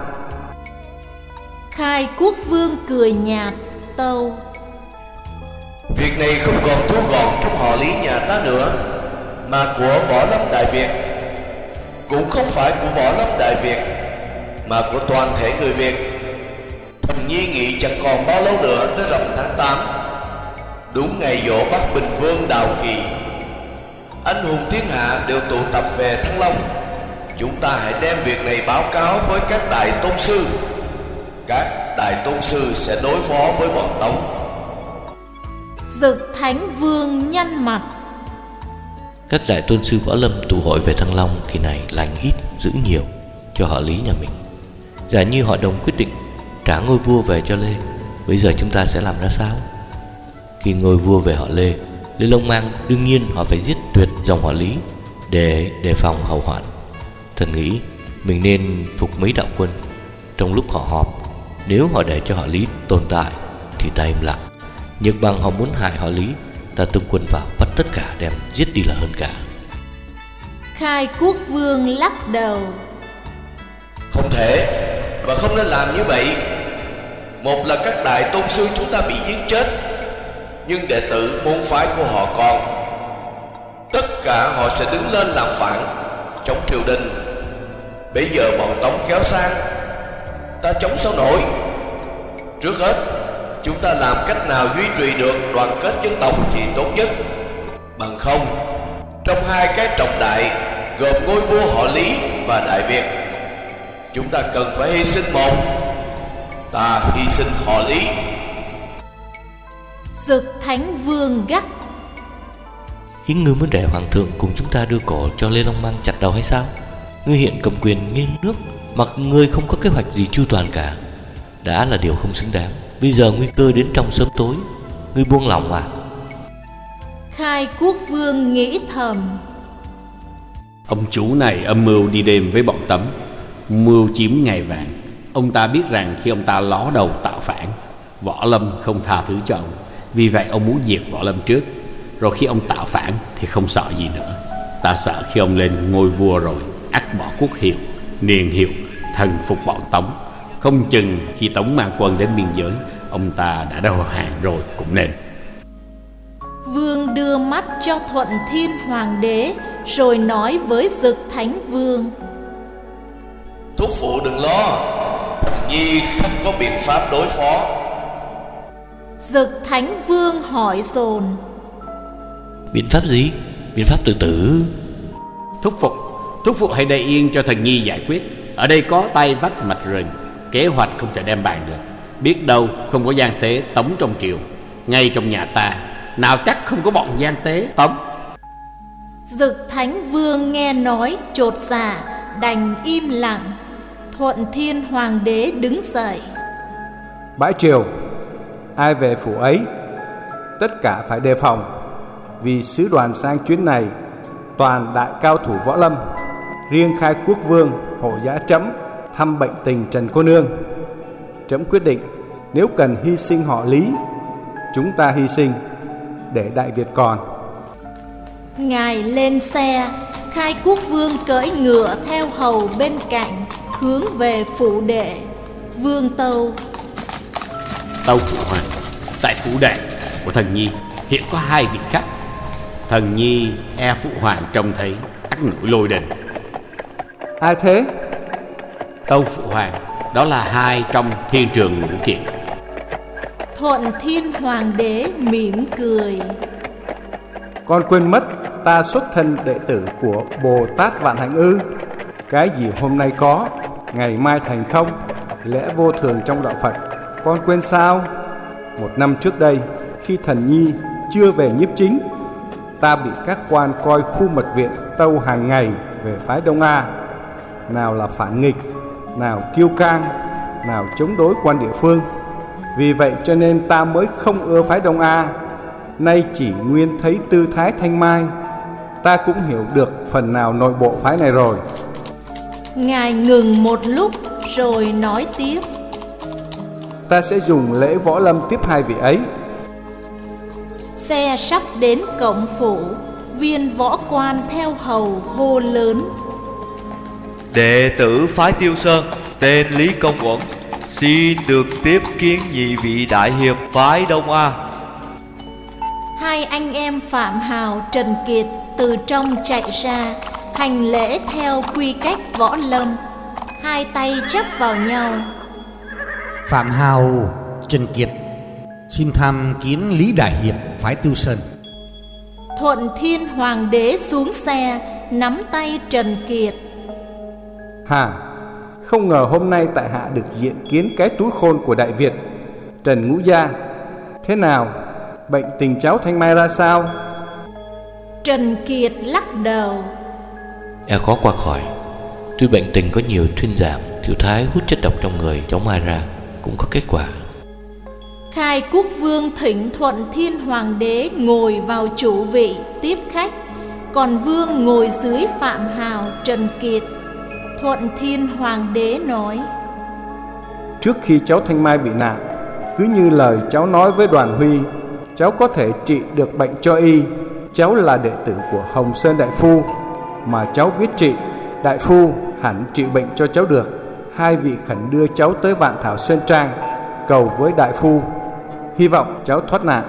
[SPEAKER 1] Khai Quốc Vương cười nhạt tâu:
[SPEAKER 8] việc này không còn thu gọn trong họ Lý nhà ta nữa, mà của Võ Lâm Đại Việt. Cũng không phải của Võ Lâm Đại Việt, mà của toàn thể người Việt. Thần nhi nghĩ chẳng còn bao lâu nữa tới rằm tháng tám, đúng ngày giỗ Bắc Bình Vương Đào Kỳ, anh hùng thiên hạ đều tụ tập về Thăng Long. Chúng ta hãy đem việc này báo cáo với các đại tôn sư. Các đại tôn sư sẽ đối phó với bọn Tống.
[SPEAKER 1] Dực Thánh Vương nhăn mặt.
[SPEAKER 9] Các đại tôn sư võ lâm tụ hội về Thăng Long kỳ này lành ít giữ nhiều cho họ Lý nhà mình. Giả như họ đồng quyết định trả ngôi vua về cho Lê, bây giờ chúng ta sẽ làm ra sao? Khi ngôi vua về họ Lê, Lê Long Mang đương nhiên họ phải giết tuyệt dòng họ Lý để đề phòng hậu hoạn. Thần nghĩ mình nên phục mấy đạo quân. Trong lúc họ họp, nếu họ để cho họ Lý tồn tại thì ta im lặng. Nhưng bằng họ muốn hại họ Lý, ta tung quân vào bắt tất cả đem giết đi là hơn cả.
[SPEAKER 1] Khai Quốc Vương lắc đầu.
[SPEAKER 8] Không thể và không nên làm như vậy. Một là các đại tôn sư chúng ta bị giết chết, nhưng đệ tử môn phái của họ còn. Tất cả họ sẽ đứng lên làm phản, chống triều đình. Bây giờ bọn Tống kéo sang, ta chống sao nổi. Trước hết, chúng ta làm cách nào duy trì được đoàn kết dân tộc thì tốt nhất. Bằng không, trong hai cái trọng đại gồm ngôi vua họ Lý và Đại Việt, chúng ta cần phải hy sinh một. Ta hy sinh họ Lý.
[SPEAKER 1] Dực Thánh Vương gắt.
[SPEAKER 9] Ý ngươi muốn để hoàng thượng cùng chúng ta đưa cổ cho Lê Long Mang chặt đầu hay sao? Ngươi hiện cầm quyền nghiêng nước, mặc ngươi không có kế hoạch gì chu toàn cả, đã là điều không xứng đáng. Bây giờ nguy cơ đến trong sớm tối, ngươi buông lỏng à?
[SPEAKER 1] Khai Quốc Vương nghĩ thầm.
[SPEAKER 2] Ông chủ này âm mưu đi đêm với bọn Tấm, mưu chiếm ngày vàng. Ông ta biết rằng khi ông ta ló đầu tạo phản, Võ Lâm không tha thứ cho ông. Vì vậy ông muốn diệt Võ Lâm trước, rồi khi ông tạo phản thì không sợ gì nữa. Ta sợ khi ông lên ngôi vua rồi, ắt bỏ quốc hiệu, niên hiệu, thần phục bọn Tống. Không chừng khi Tống mang quân đến biên giới, ông ta đã đầu hàng rồi cũng nên.
[SPEAKER 1] Vương đưa mắt cho Thuận Thiên Hoàng đế, rồi nói với Dực Thánh Vương:
[SPEAKER 8] Thúc phụ đừng lo, thần nhi không có biện pháp đối phó.
[SPEAKER 1] Dực Thánh Vương hỏi dồn:
[SPEAKER 9] Biện pháp gì? Biện pháp tự tử?
[SPEAKER 2] Thúc phụ, thúc phụ hãy để yên cho thần nhi giải quyết. Ở đây có tay vách mạch rừng, kế hoạch không thể đem bàn được. Biết đâu không có gian tế tống trong triều. Ngay trong nhà ta, nào chắc không có bọn gian tế tống.
[SPEAKER 1] Dực Thánh Vương nghe nói chột dạ, đành im lặng. Thuận Thiên Hoàng đế đứng dậy:
[SPEAKER 12] Bãi triều, ai về phủ ấy, tất cả phải đề phòng. Vì sứ đoàn sang chuyến này toàn đại cao thủ võ lâm. Riêng Khai Quốc Vương hộ giá trẫm thăm bệnh tình Trần cô nương. Trẫm quyết định nếu cần hy sinh họ Lý, chúng ta hy sinh để Đại Việt còn.
[SPEAKER 1] Ngài lên xe, Khai Quốc Vương cưỡi ngựa theo hầu bên cạnh, hướng về phủ đệ. Vương tâu:
[SPEAKER 2] Tâu phụ hoàng, tại phủ đệ của thần nhi hiện có hai vị khách. Thần nhi e phụ hoàng trông thấy ắt nổi lôi đình.
[SPEAKER 12] Ai thế?
[SPEAKER 2] Tâu phụ hoàng, đó là hai trong thiên trường ngũ kiệt.
[SPEAKER 1] Thuận Thiên Hoàng đế mỉm cười:
[SPEAKER 12] Con quên mất ta xuất thân đệ tử của Bồ Tát Vạn Hạnh ư? Cái gì hôm nay có, ngày mai thành không, lẽ vô thường trong đạo Phật, con quên sao? Một năm trước đây, khi thần nhi chưa về nhiếp chính, ta bị các quan coi khu mật viện tâu hàng ngày về phái Đông A. Nào là phản nghịch, nào kiêu cang, nào chống đối quan địa phương. Vì vậy cho nên ta mới không ưa phái Đông A. Nay chỉ nguyên thấy tư thái thanh mai, ta cũng hiểu được phần nào nội bộ phái này rồi.
[SPEAKER 1] Ngài ngừng một lúc rồi nói tiếp:
[SPEAKER 12] Ta sẽ dùng lễ võ lâm tiếp hai vị ấy.
[SPEAKER 1] Xe sắp đến cổng phủ, viên võ quan theo hầu hô lớn:
[SPEAKER 6] Đệ tử phái Tiêu Sơn tên Lý Công Uẩn xin được tiếp kiến nhị vị đại hiệp phái Đông A.
[SPEAKER 1] Hai anh em Phạm Hào, Trần Kiệt từ trong chạy ra, hành lễ theo quy cách võ lâm, hai tay chắp vào nhau.
[SPEAKER 10] Phạm Hào, Trần Kiệt xin tham kiến Lý đại hiệp phái Tiêu Sơn.
[SPEAKER 1] Thuận Thiên Hoàng đế xuống xe, nắm tay Trần Kiệt:
[SPEAKER 12] Hả? Không ngờ hôm nay tại hạ được diện kiến cái túi khôn của Đại Việt, Trần Ngũ Gia. Thế nào, bệnh tình cháu Thanh Mai ra sao?
[SPEAKER 1] Trần Kiệt lắc đầu:
[SPEAKER 9] E khó qua khỏi. Tuy bệnh tình có nhiều thuyên giảm, tiểu thái hút chất độc trong người cháu Mai ra cũng có kết quả.
[SPEAKER 1] Khai Quốc Vương thỉnh Thuận Thiên Hoàng đế ngồi vào chủ vị tiếp khách, còn Vương ngồi dưới Phạm Hào, Trần Kiệt. Thuận Thiên Hoàng đế nói:
[SPEAKER 12] Trước khi cháu Thanh Mai bị nạn, cứ như lời cháu nói với Đoàn Huy, cháu có thể trị được bệnh cho y. Cháu là đệ tử của Hồng Sơn Đại Phu, mà cháu biết trị, Đại Phu hẳn trị bệnh cho cháu được. Hai vị khẩn đưa cháu tới Vạn Thảo Sơn Trang, cầu với Đại Phu, hy vọng cháu thoát nạn.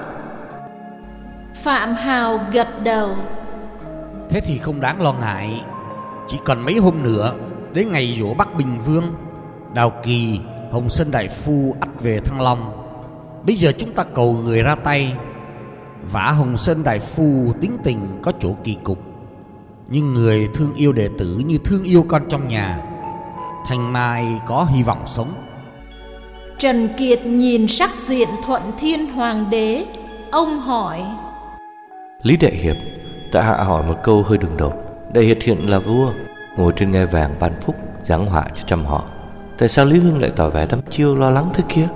[SPEAKER 1] Phạm Hào gật đầu:
[SPEAKER 10] Thế thì không đáng lo ngại. Chỉ còn mấy hôm nữa đến ngày giỗ Bắc Bình Vương, Đào Kỳ, Hồng Sơn Đại Phu ắt về Thăng Long. Bây giờ chúng ta cầu người ra tay. Vả Hồng Sơn Đại Phu tính tình có chỗ kỳ cục, nhưng người thương yêu đệ tử như thương yêu con trong nhà. Thanh Mai có hy vọng sống.
[SPEAKER 1] Trần Kiệt nhìn sắc diện Thuận Thiên Hoàng đế, ông hỏi:
[SPEAKER 9] Lý đại hiệp, tại hạ hỏi một câu hơi đường đột. Đại hiệp hiện là vua, ngồi trên ngai vàng ban phúc giáng họa cho trăm họ. Tại sao Lý Hưng lại tỏ vẻ đăm chiêu lo lắng thế kia?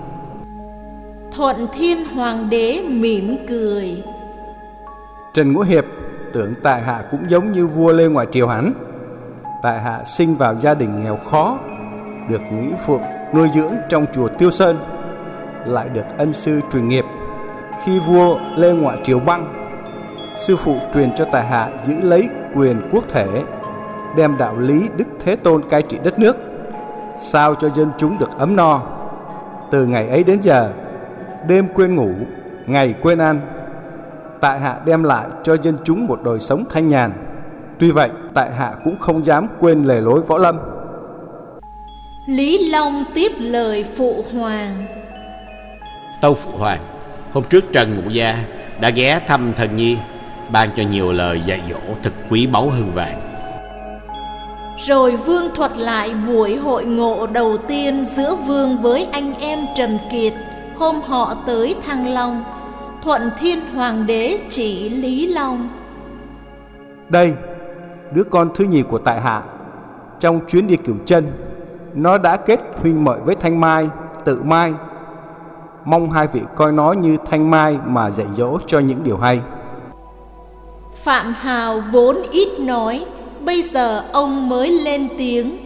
[SPEAKER 1] Thuận Thiên Hoàng đế mỉm cười:
[SPEAKER 12] Trần Ngũ Hiệp tưởng tại hạ cũng giống như vua Lê ngoại triều hắn. Tại hạ sinh vào gia đình nghèo khó, được Ngũ Phượng nuôi dưỡng trong chùa Tiêu Sơn, lại được ân sư truyền nghiệp. Khi vua Lê ngoại triều băng, sư phụ truyền cho tại hạ giữ lấy quyền quốc thể, đem đạo lý Đức Thế Tôn cai trị đất nước, sao cho dân chúng được ấm no. Từ ngày ấy đến giờ, đêm quên ngủ, ngày quên ăn. tại hạ đem lại cho dân chúng một đời sống thanh nhàn. Tuy vậy, tại hạ cũng không dám quên lề lối võ lâm.
[SPEAKER 1] Lý Long tiếp lời phụ hoàng.
[SPEAKER 2] Tâu phụ hoàng, hôm trước Trần Ngũ Gia đã ghé thăm thần nhi, ban cho nhiều lời dạy dỗ thật quý báu hơn vàng.
[SPEAKER 1] Rồi Vương thuật lại buổi hội ngộ đầu tiên giữa Vương với anh em Trần Kiệt hôm họ tới Thăng Long. Thuận Thiên Hoàng đế chỉ Lý Long:
[SPEAKER 12] Đây, đứa con thứ nhì của tại hạ, trong chuyến đi Cửu Chân, nó đã kết huynh muội với Thanh Mai, Tự Mai. Mong hai vị coi nó như Thanh Mai mà dạy dỗ cho những điều hay.
[SPEAKER 1] Phạm Hào vốn ít nói, bây giờ ông mới lên tiếng: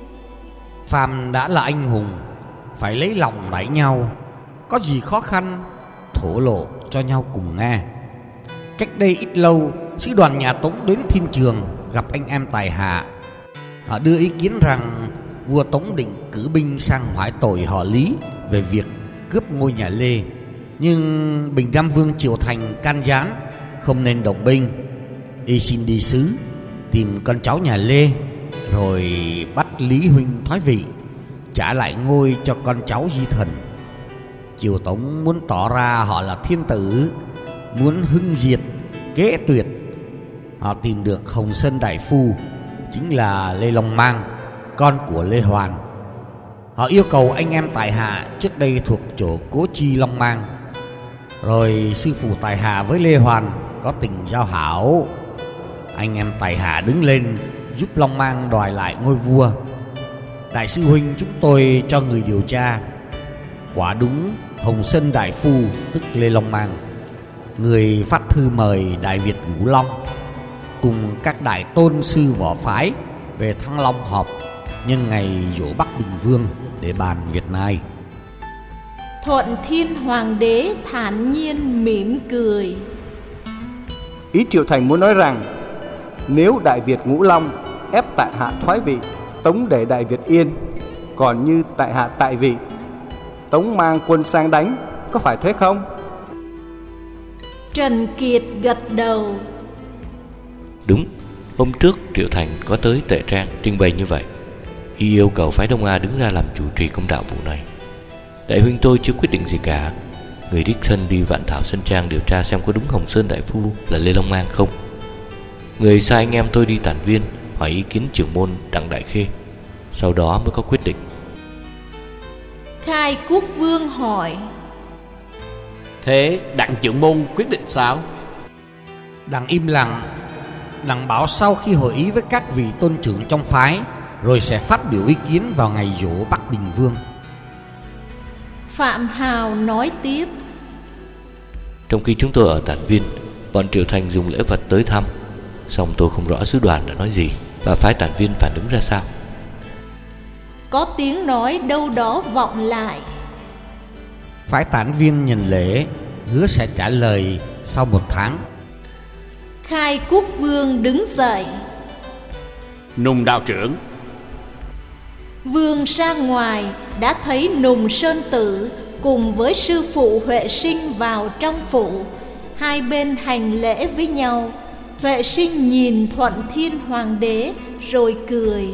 [SPEAKER 10] Phạm đã là anh hùng, phải lấy lòng đẩy nhau. Có gì khó khăn, thổ lộ cho nhau cùng nghe. Cách đây ít lâu, sứ đoàn nhà Tống đến Thiên Trường gặp anh em tài hạ. Họ đưa ý kiến rằng vua Tống định cử binh sang hoại tội họ Lý về việc cướp ngôi nhà Lê. Nhưng Bình Nam Vương Triệu Thành can gián không nên động binh. Y xin đi sứ tìm con cháu nhà Lê, rồi bắt Lý huynh thoái vị, trả lại ngôi cho con cháu Di Thần. Triều Tống muốn tỏ ra họ là thiên tử, muốn hưng diệt kế tuyệt. Họ tìm được Hồng Sơn đại phu, chính là Lê Long Mang, con của Lê Hoàn. Họ yêu cầu anh em tài hạ trước đây thuộc chỗ Cố Chi Long Mang. Rồi sư phụ tài hạ với Lê Hoàn có tình giao hảo. Anh em tài hạ đứng lên giúp Long Mang đòi lại ngôi vua. Đại sư huynh chúng tôi cho người điều tra, quả đúng Hồng Sơn đại phu tức Lê Long Mang, người phát thư mời Đại Việt Ngũ Long cùng các đại tôn sư võ phái về Thăng Long họp nhân ngày giỗ Bắc Bình Vương để bàn Việt Nai.
[SPEAKER 1] Thuận Thiên Hoàng đế thản nhiên mỉm cười:
[SPEAKER 12] Ý Triệu Thành muốn nói rằng, nếu Đại Việt Ngũ Long ép tại hạ thoái vị, Tống để Đại Việt yên. Còn như tại hạ tại vị, Tống mang quân sang đánh, có phải thế không?
[SPEAKER 1] Trần Kiệt gật đầu:
[SPEAKER 9] Đúng, hôm trước Triệu Thành có tới Tệ Trang trình bày như vậy. Y yêu cầu phái Đông A đứng ra làm chủ trì công đạo vụ này. Đại huynh tôi chưa quyết định gì cả. Người đích thân đi Vạn Thảo Sơn Trang điều tra xem có đúng Hồng Sơn đại phu là Lê Long Mang không. Người sai anh em tôi đi Tản Viên hỏi ý kiến trưởng môn Đặng Đại Khê, sau đó mới có quyết định.
[SPEAKER 1] Khai Quốc Vương hỏi:
[SPEAKER 2] Thế Đặng trưởng môn quyết định sao?
[SPEAKER 10] Đặng im lặng. Đặng bảo sau khi hội ý với các vị tôn trưởng trong phái, rồi sẽ phát biểu ý kiến vào ngày giỗ Bắc Bình Vương.
[SPEAKER 1] Phạm Hào nói tiếp:
[SPEAKER 9] Trong khi chúng tôi ở Tản Viên, bọn Triệu Thành dùng lễ vật tới thăm. Song tôi không rõ sứ đoàn đã nói gì và phái Tản Viên phản ứng ra sao.
[SPEAKER 1] Có tiếng nói đâu đó vọng lại:
[SPEAKER 10] Phái Tản Viên nhận lễ, hứa sẽ trả lời sau một tháng.
[SPEAKER 1] Khai Quốc Vương đứng dậy:
[SPEAKER 2] Nùng đạo trưởng.
[SPEAKER 1] Vương ra ngoài đã thấy Nùng Sơn Tử cùng với sư phụ Huệ Sinh vào trong phủ. Hai bên hành lễ với nhau. Huệ Sinh nhìn Thuận Thiên Hoàng đế rồi cười: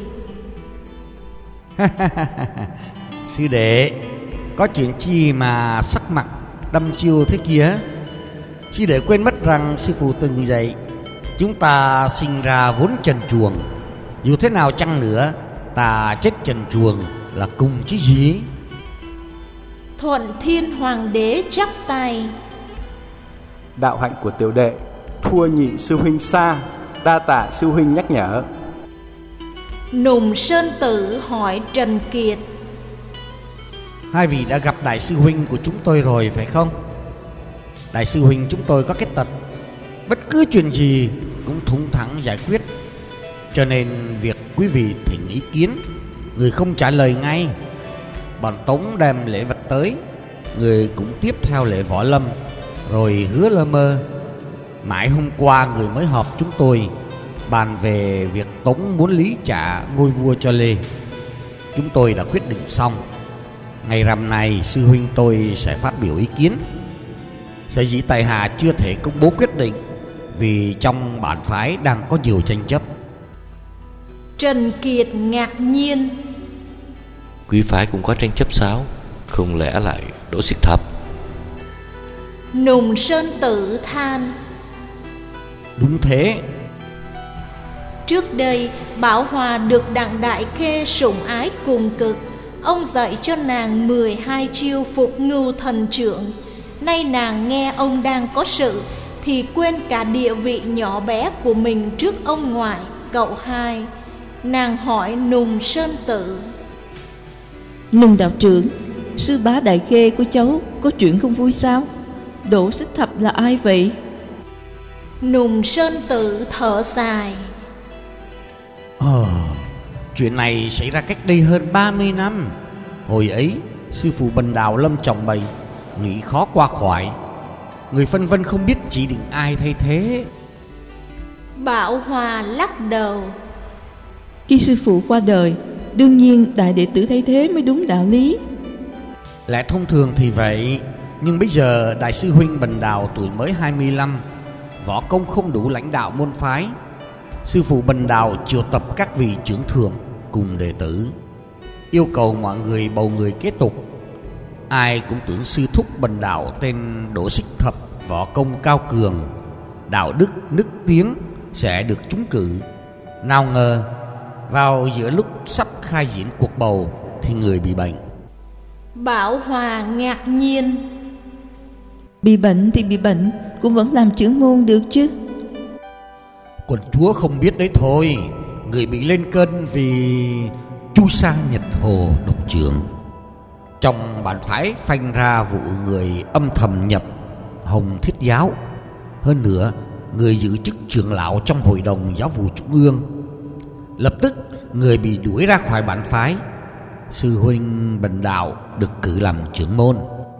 [SPEAKER 10] Sư đệ, có chuyện chi mà sắc mặt đăm chiêu thế kia? Sư đệ quên mất rằng sư phụ từng dạy chúng ta sinh ra vốn trần truồng, dù thế nào chăng nữa ta chết trần truồng là cùng chứ gì.
[SPEAKER 1] Thuận Thiên Hoàng đế chắp tay:
[SPEAKER 12] Đạo hạnh của tiểu đệ thua nhị sư huynh xa, đa tạ sư huynh nhắc nhở.
[SPEAKER 1] Nùng Sơn Tử hỏi Trần Kiệt:
[SPEAKER 10] Hai vị đã gặp đại sư huynh của chúng tôi rồi phải không? Đại sư huynh chúng tôi có cái tật, bất cứ chuyện gì cũng thủng thẳng giải quyết. Cho nên việc quý vị thỉnh ý kiến, người không trả lời ngay. Bọn Tống đem lễ vật tới, người cũng tiếp theo lễ võ lâm, rồi hứa lơ mơ. Mãi hôm qua người mới họp chúng tôi bàn về việc Tống muốn Lý trả ngôi vua cho Lê. Chúng tôi đã quyết định xong, ngày rằm này sư huynh tôi sẽ phát biểu ý kiến. Sở dĩ tại hạ chưa thể công bố quyết định vì trong bản phái đang có nhiều tranh chấp.
[SPEAKER 1] Trần Kiệt ngạc nhiên.
[SPEAKER 9] Quý phái cũng có tranh chấp sao? Không lẽ lại Đỗ Xích Thập?
[SPEAKER 1] Nùng Sơn Tử than.
[SPEAKER 10] Đúng thế.
[SPEAKER 1] Trước đây Bảo Hòa được Đặng Đại Khê sủng ái cùng cực. Ông dạy cho nàng mười hai chiêu phục ngưu thần trưởng. Nay nàng nghe ông đang có sự thì quên cả địa vị nhỏ bé của mình trước ông ngoại, cậu hai. Nàng hỏi Nùng Sơn Tử.
[SPEAKER 5] Nùng đạo trưởng, sư bá Đại Khê của cháu có chuyện không vui sao? Đỗ Xích Thập là ai vậy?
[SPEAKER 1] Nùng Sơn Tử thở dài.
[SPEAKER 10] Ờ, chuyện này xảy ra cách đây hơn ba mươi năm. Hồi ấy, sư phụ Bần Đạo lâm trọng bệnh, nghĩ khó qua khỏi. Người phân vân không biết chỉ định ai thay thế.
[SPEAKER 1] Bảo Hòa lắc đầu.
[SPEAKER 5] Khi sư phụ qua đời, đương nhiên đại đệ tử thay thế mới đúng đạo lý.
[SPEAKER 10] Lẽ thông thường thì vậy, nhưng bây giờ đại sư huynh Bần Đạo tuổi mới hai mươi lăm, võ công không đủ lãnh đạo môn phái. Sư phụ Bần Đạo triệu tập các vị trưởng thượng cùng đệ tử, yêu cầu mọi người bầu người kế tục. Ai cũng tưởng sư thúc Bần Đạo tên Đỗ Xích Thập võ công cao cường, đạo đức nức tiếng sẽ được trúng cử. Nào ngờ vào giữa lúc sắp khai diễn cuộc bầu thì người bị bệnh.
[SPEAKER 1] Bảo Hòa ngạc nhiên.
[SPEAKER 5] Bị bệnh thì bị bệnh, cũng vẫn làm trưởng môn được chứ.
[SPEAKER 10] Quận chúa không biết đấy thôi. Người bị lên cơn vì Chu Sa Nhật Hồ độc trưởng. Trong bản phái phanh ra vụ người âm thầm nhập Hồng Thiết Giáo. Hơn nữa, người giữ chức trưởng lão trong hội đồng giáo vụ trung ương. Lập tức người bị đuổi ra khỏi bản phái. Sư huynh Bần Đạo được cử làm trưởng môn.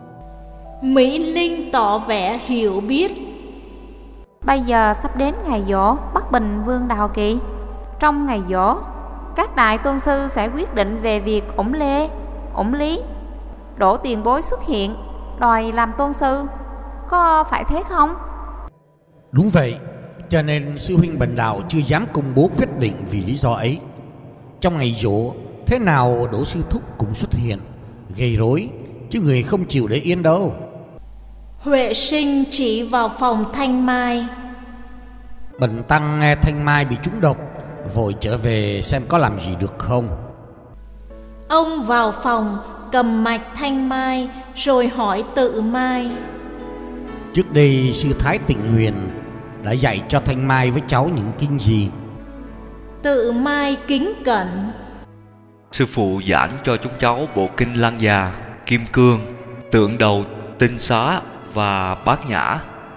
[SPEAKER 1] Mỹ Linh tỏ vẻ hiểu biết.
[SPEAKER 3] Bây giờ sắp đến ngày giỗ Bắc Bình Vương Đào Kỳ. Trong ngày giỗ, các đại tôn sư sẽ quyết định về việc ủng lê, ủng lý. Đỗ tiền bối xuất hiện, đòi làm tôn sư. Có phải thế không?
[SPEAKER 10] Đúng vậy, cho nên sư huynh Bần Đạo chưa dám công bố quyết định vì lý do ấy. Trong ngày giỗ, thế nào Đỗ sư thúc cũng xuất hiện, gây rối, chứ người không chịu để yên đâu.
[SPEAKER 1] Huệ Sinh chỉ vào phòng Thanh Mai.
[SPEAKER 10] Bần tăng nghe Thanh Mai bị trúng độc, vội trở về xem có làm gì được không.
[SPEAKER 1] Ông vào phòng cầm mạch Thanh Mai rồi hỏi Tự Mai.
[SPEAKER 10] Trước đây sư Thái Tịnh Huyền đã dạy cho Thanh Mai với cháu những kinh gì?
[SPEAKER 1] Tự Mai kính cẩn.
[SPEAKER 6] Sư phụ giảng cho chúng cháu bộ kinh Lăng Già, Kim Cương, Tượng Đầu, Tinh Xá và Bát Nhã.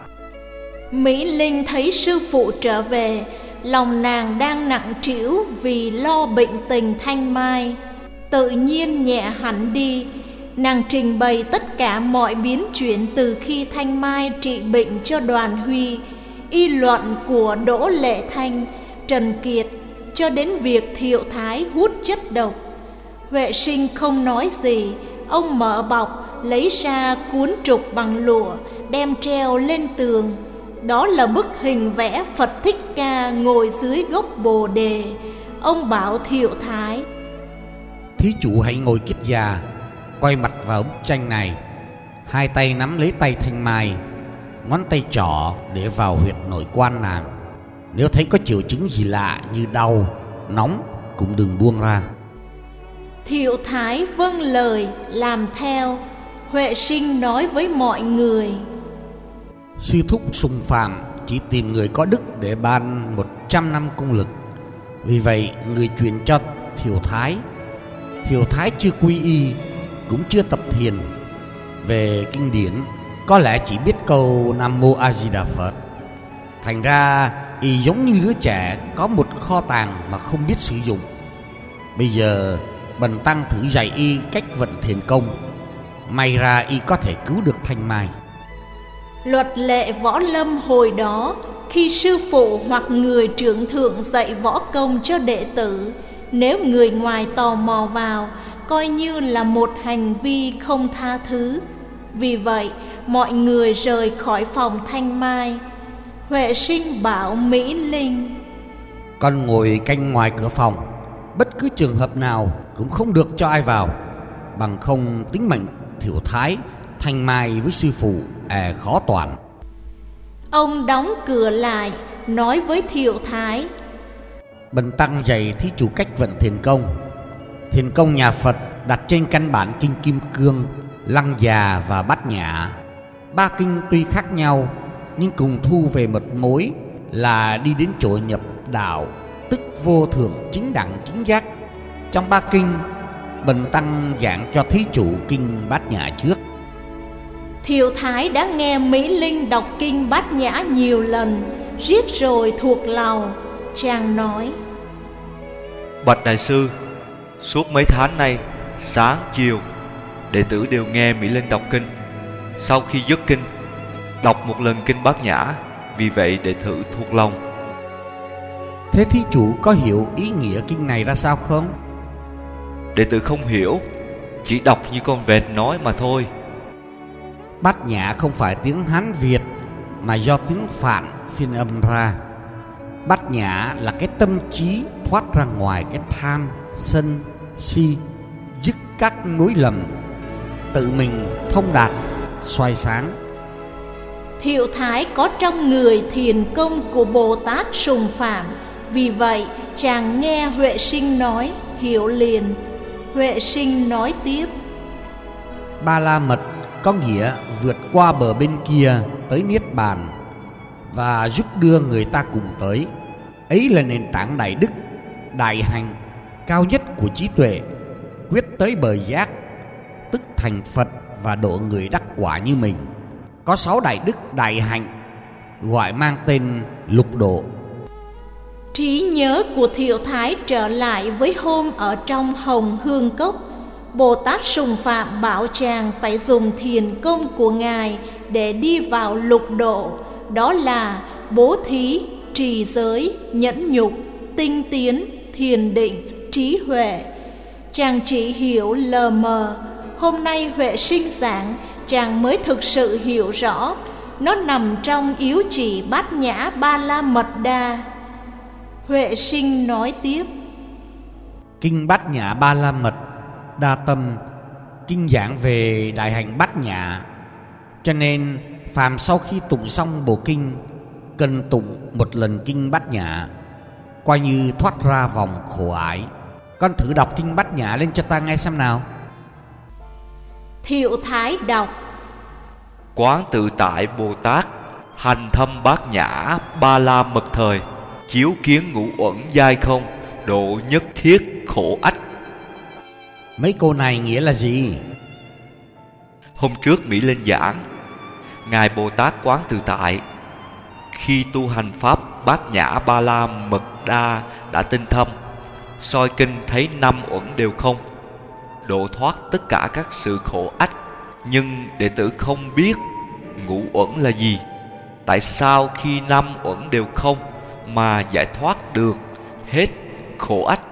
[SPEAKER 1] Mỹ Linh thấy sư phụ trở về, lòng nàng đang nặng trĩu vì lo bệnh tình Thanh Mai. Tự nhiên nhẹ hẳn đi. Nàng trình bày tất cả mọi biến chuyển từ khi Thanh Mai trị bệnh cho Đoàn Huy, y luận của Đỗ Lệ Thanh, Trần Kiệt, cho đến việc Thiệu Thái hút chất độc. Huệ Sinh không nói gì. Ông mở bọc, lấy ra cuốn trục bằng lụa, đem treo lên tường. Đó là bức hình vẽ Phật Thích Ca ngồi dưới gốc bồ đề. Ông bảo Thiệu Thái:
[SPEAKER 10] thí chủ hãy ngồi kiết già, quay mặt vào bức tranh này. Hai tay nắm lấy tay Thanh Mai, ngón tay trỏ để vào huyệt nội quan nàng. Nếu thấy có triệu chứng gì lạ như đau, nóng cũng đừng buông ra.
[SPEAKER 1] Thiệu Thái vâng lời làm theo. Huệ Sinh nói với mọi người:
[SPEAKER 10] sư thúc Sùng Phạm chỉ tìm người có đức để ban một trăm năm công lực. Vì vậy người truyền cho Thiệu Thái. Thiệu Thái chưa quy y, cũng chưa tập thiền. Về kinh điển có lẽ chỉ biết câu Nam Mô A Di Đà Phật. Thành ra y giống như đứa trẻ có một kho tàng mà không biết sử dụng. Bây giờ Bần tăng thử dạy y cách vận thiền công, may ra y có thể cứu được Thanh Mai.
[SPEAKER 1] Luật lệ võ lâm hồi đó, khi sư phụ hoặc người trưởng thượng dạy võ công cho đệ tử, nếu người ngoài tò mò vào, coi như là một hành vi không tha thứ. Vì vậy mọi người rời khỏi phòng Thanh Mai. Huệ Sinh bảo Mỹ Linh:
[SPEAKER 10] Con ngồi canh ngoài cửa phòng, bất cứ trường hợp nào cũng không được cho ai vào, bằng không tính mệnh Thiệu Thái, Thanh Mai với sư phụ e khó toàn.
[SPEAKER 1] Ông đóng cửa lại, nói với Thiệu Thái:
[SPEAKER 10] Bần tăng dạy thí chủ cách vận thiền công. Thiền công nhà Phật đặt trên căn bản kinh Kim Cương, Lăng Già và Bát Nhã. Ba kinh tuy khác nhau nhưng cùng thu về một mối là đi đến chỗ nhập đạo, tức vô thượng chính đẳng chính giác. Trong ba kinh, bần tăng giảng cho thí chủ kinh Bát Nhã trước.
[SPEAKER 1] Thiệu Thái đã nghe Mỹ Linh đọc kinh Bát Nhã nhiều lần, riết rồi thuộc lòng. Chàng nói:
[SPEAKER 6] Bạch đại sư, suốt mấy tháng nay, sáng chiều đệ tử đều nghe Mỹ Linh đọc kinh. Sau khi dứt kinh, đọc một lần kinh Bát Nhã, vì vậy đệ tử thuộc lòng.
[SPEAKER 10] Thế thí chủ có hiểu ý nghĩa kinh này ra sao không?
[SPEAKER 6] Đệ tử không hiểu, chỉ đọc như con vẹt nói mà thôi.
[SPEAKER 10] Bát Nhã không phải tiếng Hán Việt mà do tiếng Phạn phiên âm ra. Bát Nhã là cái tâm trí thoát ra ngoài cái tham, sân, si, dứt các nối lầm, tự mình thông đạt, xoay sáng.
[SPEAKER 1] Thiệu Thái có trong người thiền công của Bồ Tát Sùng Phạm, vì vậy chàng nghe Huệ Sinh nói hiểu liền. Huệ Sinh nói tiếp:
[SPEAKER 10] Ba la mật có nghĩa vượt qua bờ bên kia tới Niết Bàn và giúp đưa người ta cùng tới. Ấy là nền tảng đại đức, đại hành cao nhất của trí tuệ, quyết tới bờ giác, tức thành Phật và độ người đắc quả như mình. Có sáu đại đức đại hạnh, gọi mang tên lục độ.
[SPEAKER 1] Trí nhớ của Thiệu Thái trở lại với hôm ở trong Hồng Hương Cốc. Bồ Tát Sùng Phạm bảo chàng phải dùng thiền công của Ngài để đi vào lục độ, đó là bố thí, trì giới, nhẫn nhục, tinh tiến, thiền định, trí huệ. Chàng chỉ hiểu lờ mờ. Hôm nay Huệ Sinh giảng, chàng mới thực sự hiểu rõ. Nó nằm trong yếu chỉ Bát Nhã Ba La Mật Đa. Huệ Sinh nói tiếp:
[SPEAKER 10] Kinh Bát Nhã Ba La Mật Đa Tâm, kinh giảng về đại hạnh Bát Nhã, cho nên phàm sau khi tụng xong bộ kinh cần tụng một lần kinh Bát Nhã, coi như thoát ra vòng khổ ải. Con thử đọc kinh Bát Nhã lên cho ta nghe xem nào.
[SPEAKER 1] Thiệu Thái đọc:
[SPEAKER 6] Quán tự tại Bồ Tát, hành thâm Bát Nhã Ba La Mật thời, chiếu kiến ngũ uẩn giai không, độ nhất thiết khổ ách.
[SPEAKER 10] Mấy câu này nghĩa là gì?
[SPEAKER 6] Hôm trước Mỹ Linh giảng, Ngài Bồ Tát Quán Tự Tại khi tu hành pháp Bát Nhã Ba La Mật Đa đã tinh thâm, soi kinh thấy năm uẩn đều không, độ thoát tất cả các sự khổ ách. Nhưng đệ tử không biết ngũ uẩn là gì. Tại sao khi năm uẩn đều không mà giải thoát được hết khổ ách?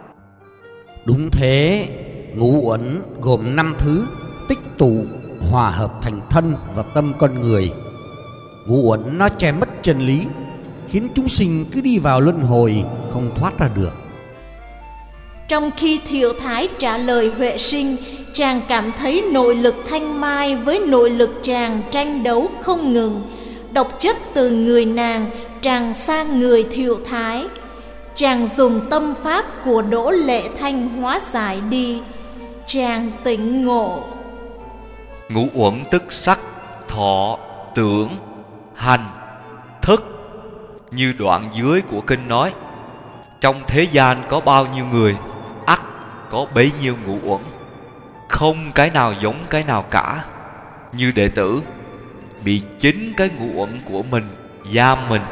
[SPEAKER 10] Đúng thế, ngũ uẩn gồm năm thứ tích tụ hòa hợp thành thân và tâm con người. Ngũ uẩn nó che mất chân lý, khiến chúng sinh cứ đi vào luân hồi không thoát ra được.
[SPEAKER 1] Trong khi Thiệu Thái trả lời Huệ Sinh, chàng cảm thấy nội lực Thanh Mai với nội lực chàng tranh đấu không ngừng. Độc chất từ người nàng tràn sang người Thiệu Thái. Chàng dùng tâm pháp của Đỗ Lệ Thanh hóa giải đi. Chàng tỉnh ngộ.
[SPEAKER 6] Ngũ uẩn tức sắc, thọ, tưởng, hành, thức. Như đoạn dưới của kinh nói, trong thế gian có bao nhiêu người, ắt có bấy nhiêu ngũ uẩn, không cái nào giống cái nào cả. Như đệ tử bị chính cái ngũ uẩn của mình giam mình.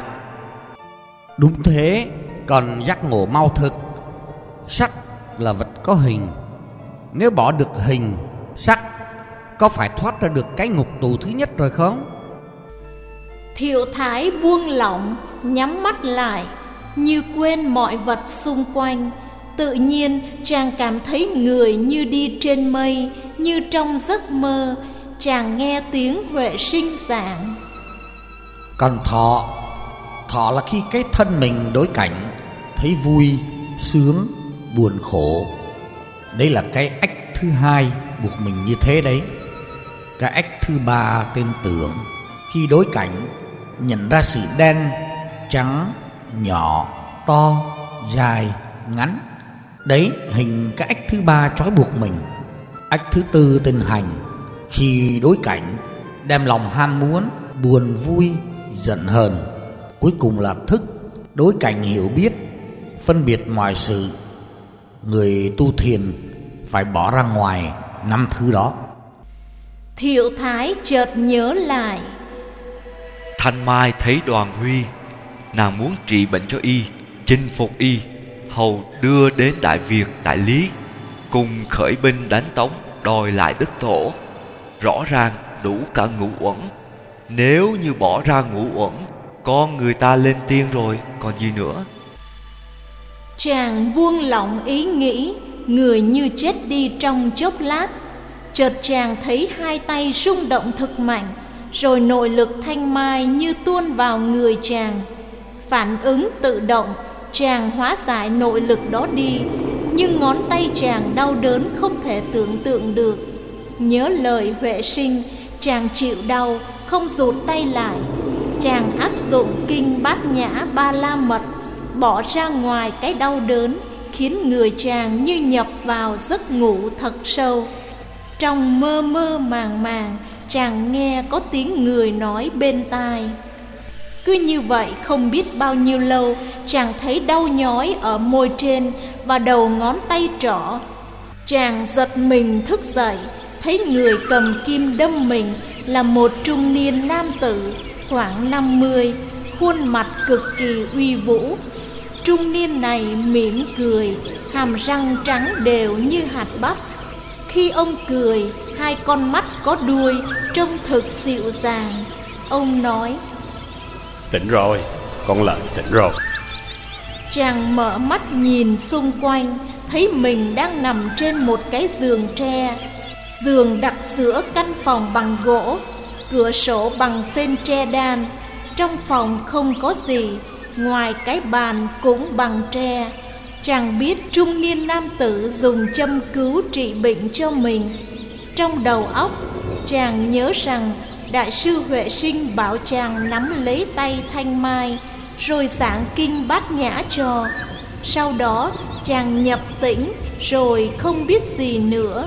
[SPEAKER 10] Đúng thế, còn giác ngộ mau thực. Sắc là vật có hình, nếu bỏ được hình, sắc, có phải thoát ra được cái ngục tù thứ nhất rồi không?
[SPEAKER 1] Thiệu Thái buông lỏng, nhắm mắt lại, như quên mọi vật xung quanh. Tự nhiên chàng cảm thấy người như đi trên mây, như trong giấc mơ. chàng nghe tiếng Huệ Sinh giảng.
[SPEAKER 10] Còn thọ, thọ là khi cái thân mình đối cảnh, thấy vui, sướng, buồn khổ. Đây là cái ách thứ hai buộc mình như thế đấy. Cái ách thứ ba tên tưởng, khi đối cảnh nhận ra sự đen, trắng, nhỏ, to, dài, ngắn. Đấy hình cái ách thứ ba trói buộc mình. Ách thứ tư tên hành, khi đối cảnh đem lòng ham muốn, buồn vui, giận hờn. Cuối cùng là thức, đối cảnh hiểu biết, phân biệt mọi sự. Người tu thiền phải bỏ ra ngoài năm thứ đó.
[SPEAKER 1] Thiệu Thái chợt nhớ lại.
[SPEAKER 6] Thanh Mai thấy Đoàn Huy, nàng muốn trị bệnh cho y, chinh phục y, hầu đưa đến Đại Việt, Đại Lý, cùng khởi binh đánh Tống, đòi lại đất thổ. Rõ ràng đủ cả ngũ uẩn. Nếu như bỏ ra ngũ uẩn, con người ta lên tiên rồi, còn gì nữa.
[SPEAKER 1] Chàng buông lỏng ý nghĩ, người như chết đi trong chốc lát. Chợt chàng thấy hai tay rung động thực mạnh, rồi nội lực thanh mai như tuôn vào người chàng. Phản ứng tự động, chàng hóa giải nội lực đó đi, nhưng ngón tay chàng đau đớn không thể tưởng tượng được. Nhớ lời Huệ Sinh, chàng chịu đau, không rụt tay lại. Chàng áp dụng kinh Bát Nhã Ba La Mật, bỏ ra ngoài cái đau đớn, khiến người chàng như nhập vào giấc ngủ thật sâu. Trong mơ mơ màng màng, chàng nghe có tiếng người nói bên tai. Cứ như vậy không biết bao nhiêu lâu, chàng thấy đau nhói ở môi trên và đầu ngón tay trỏ. Chàng giật mình thức dậy, thấy người cầm kim đâm mình là một trung niên nam tử khoảng năm mươi, khuôn mặt cực kỳ uy vũ. Trung niên này mỉm cười, hàm răng trắng đều như hạt bắp. Khi ông cười, hai con mắt có đuôi, trông thực dịu dàng. Ông nói:
[SPEAKER 2] Tỉnh rồi, con lợn tỉnh rồi.
[SPEAKER 1] Chàng mở mắt nhìn xung quanh, thấy mình đang nằm trên một cái giường tre. Giường đặt giữa căn phòng bằng gỗ, cửa sổ bằng phên tre đan. Trong phòng không có gì, ngoài cái bàn cũng bằng tre. Chàng biết trung niên nam tử dùng châm cứu trị bệnh cho mình. Trong đầu óc, chàng nhớ rằng Đại sư Huệ Sinh bảo chàng nắm lấy tay Thanh Mai, rồi giảng kinh Bát Nhã cho. Sau đó chàng nhập tĩnh, rồi không biết gì nữa.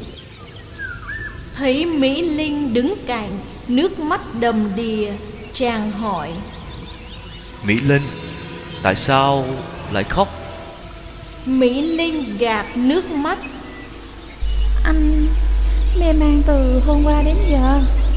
[SPEAKER 1] Thấy Mỹ Linh đứng cạnh, nước mắt đầm đìa, chàng hỏi:
[SPEAKER 6] Mỹ Linh, tại sao lại khóc?
[SPEAKER 1] Mỹ Linh gạt nước mắt:
[SPEAKER 3] Anh mê man từ hôm qua đến giờ.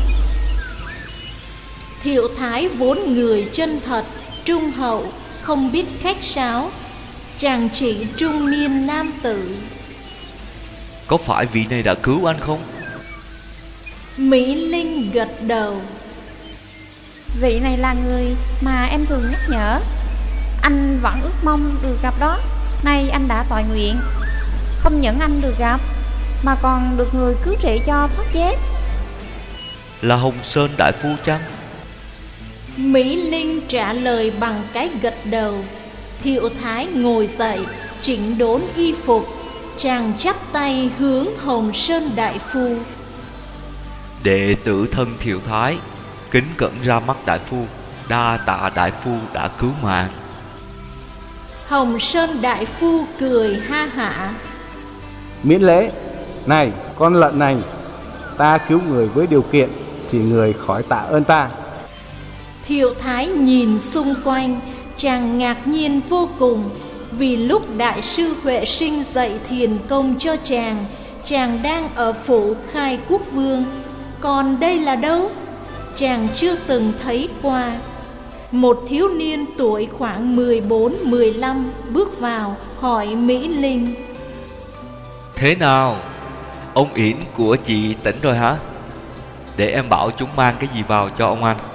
[SPEAKER 1] Thiệu Thái vốn người chân thật, trung hậu, không biết khách sáo. Chàng chỉ trung niên nam tử:
[SPEAKER 6] Có phải vị này đã cứu anh không?
[SPEAKER 1] Mỹ Linh gật đầu:
[SPEAKER 3] Vị này là người mà em thường nhắc nhở. Anh vẫn ước mong được gặp đó. Nay anh đã toại nguyện, không những anh được gặp, mà còn được người cứu trị cho thoát chết.
[SPEAKER 6] Là Hồng Sơn đại phu chăng?
[SPEAKER 1] Mỹ Linh trả lời bằng cái gật đầu. Thiệu Thái ngồi dậy, chỉnh đốn y phục. Chàng chắp tay hướng Hồng Sơn đại phu:
[SPEAKER 6] Đệ tử thân Thiệu Thái kính cẩn ra mắt đại phu, đa tạ đại phu đã cứu mạng.
[SPEAKER 1] Hồng Sơn đại phu cười ha hả:
[SPEAKER 12] Miễn lễ. Này con lợn này, ta cứu người với điều kiện, thì người khỏi tạ ơn ta.
[SPEAKER 1] Thiệu Thái nhìn xung quanh, chàng ngạc nhiên vô cùng. Vì lúc Đại sư Huệ Sinh dạy thiền công cho chàng, chàng đang ở phủ Khai Quốc Vương. Còn đây là đâu? Chàng chưa từng thấy qua. Một thiếu niên tuổi khoảng mười bốn mười lăm bước vào hỏi Mỹ Linh:
[SPEAKER 6] Thế nào, ông Yển của chị tỉnh rồi hả? Để em bảo chúng mang cái gì vào cho ông anh.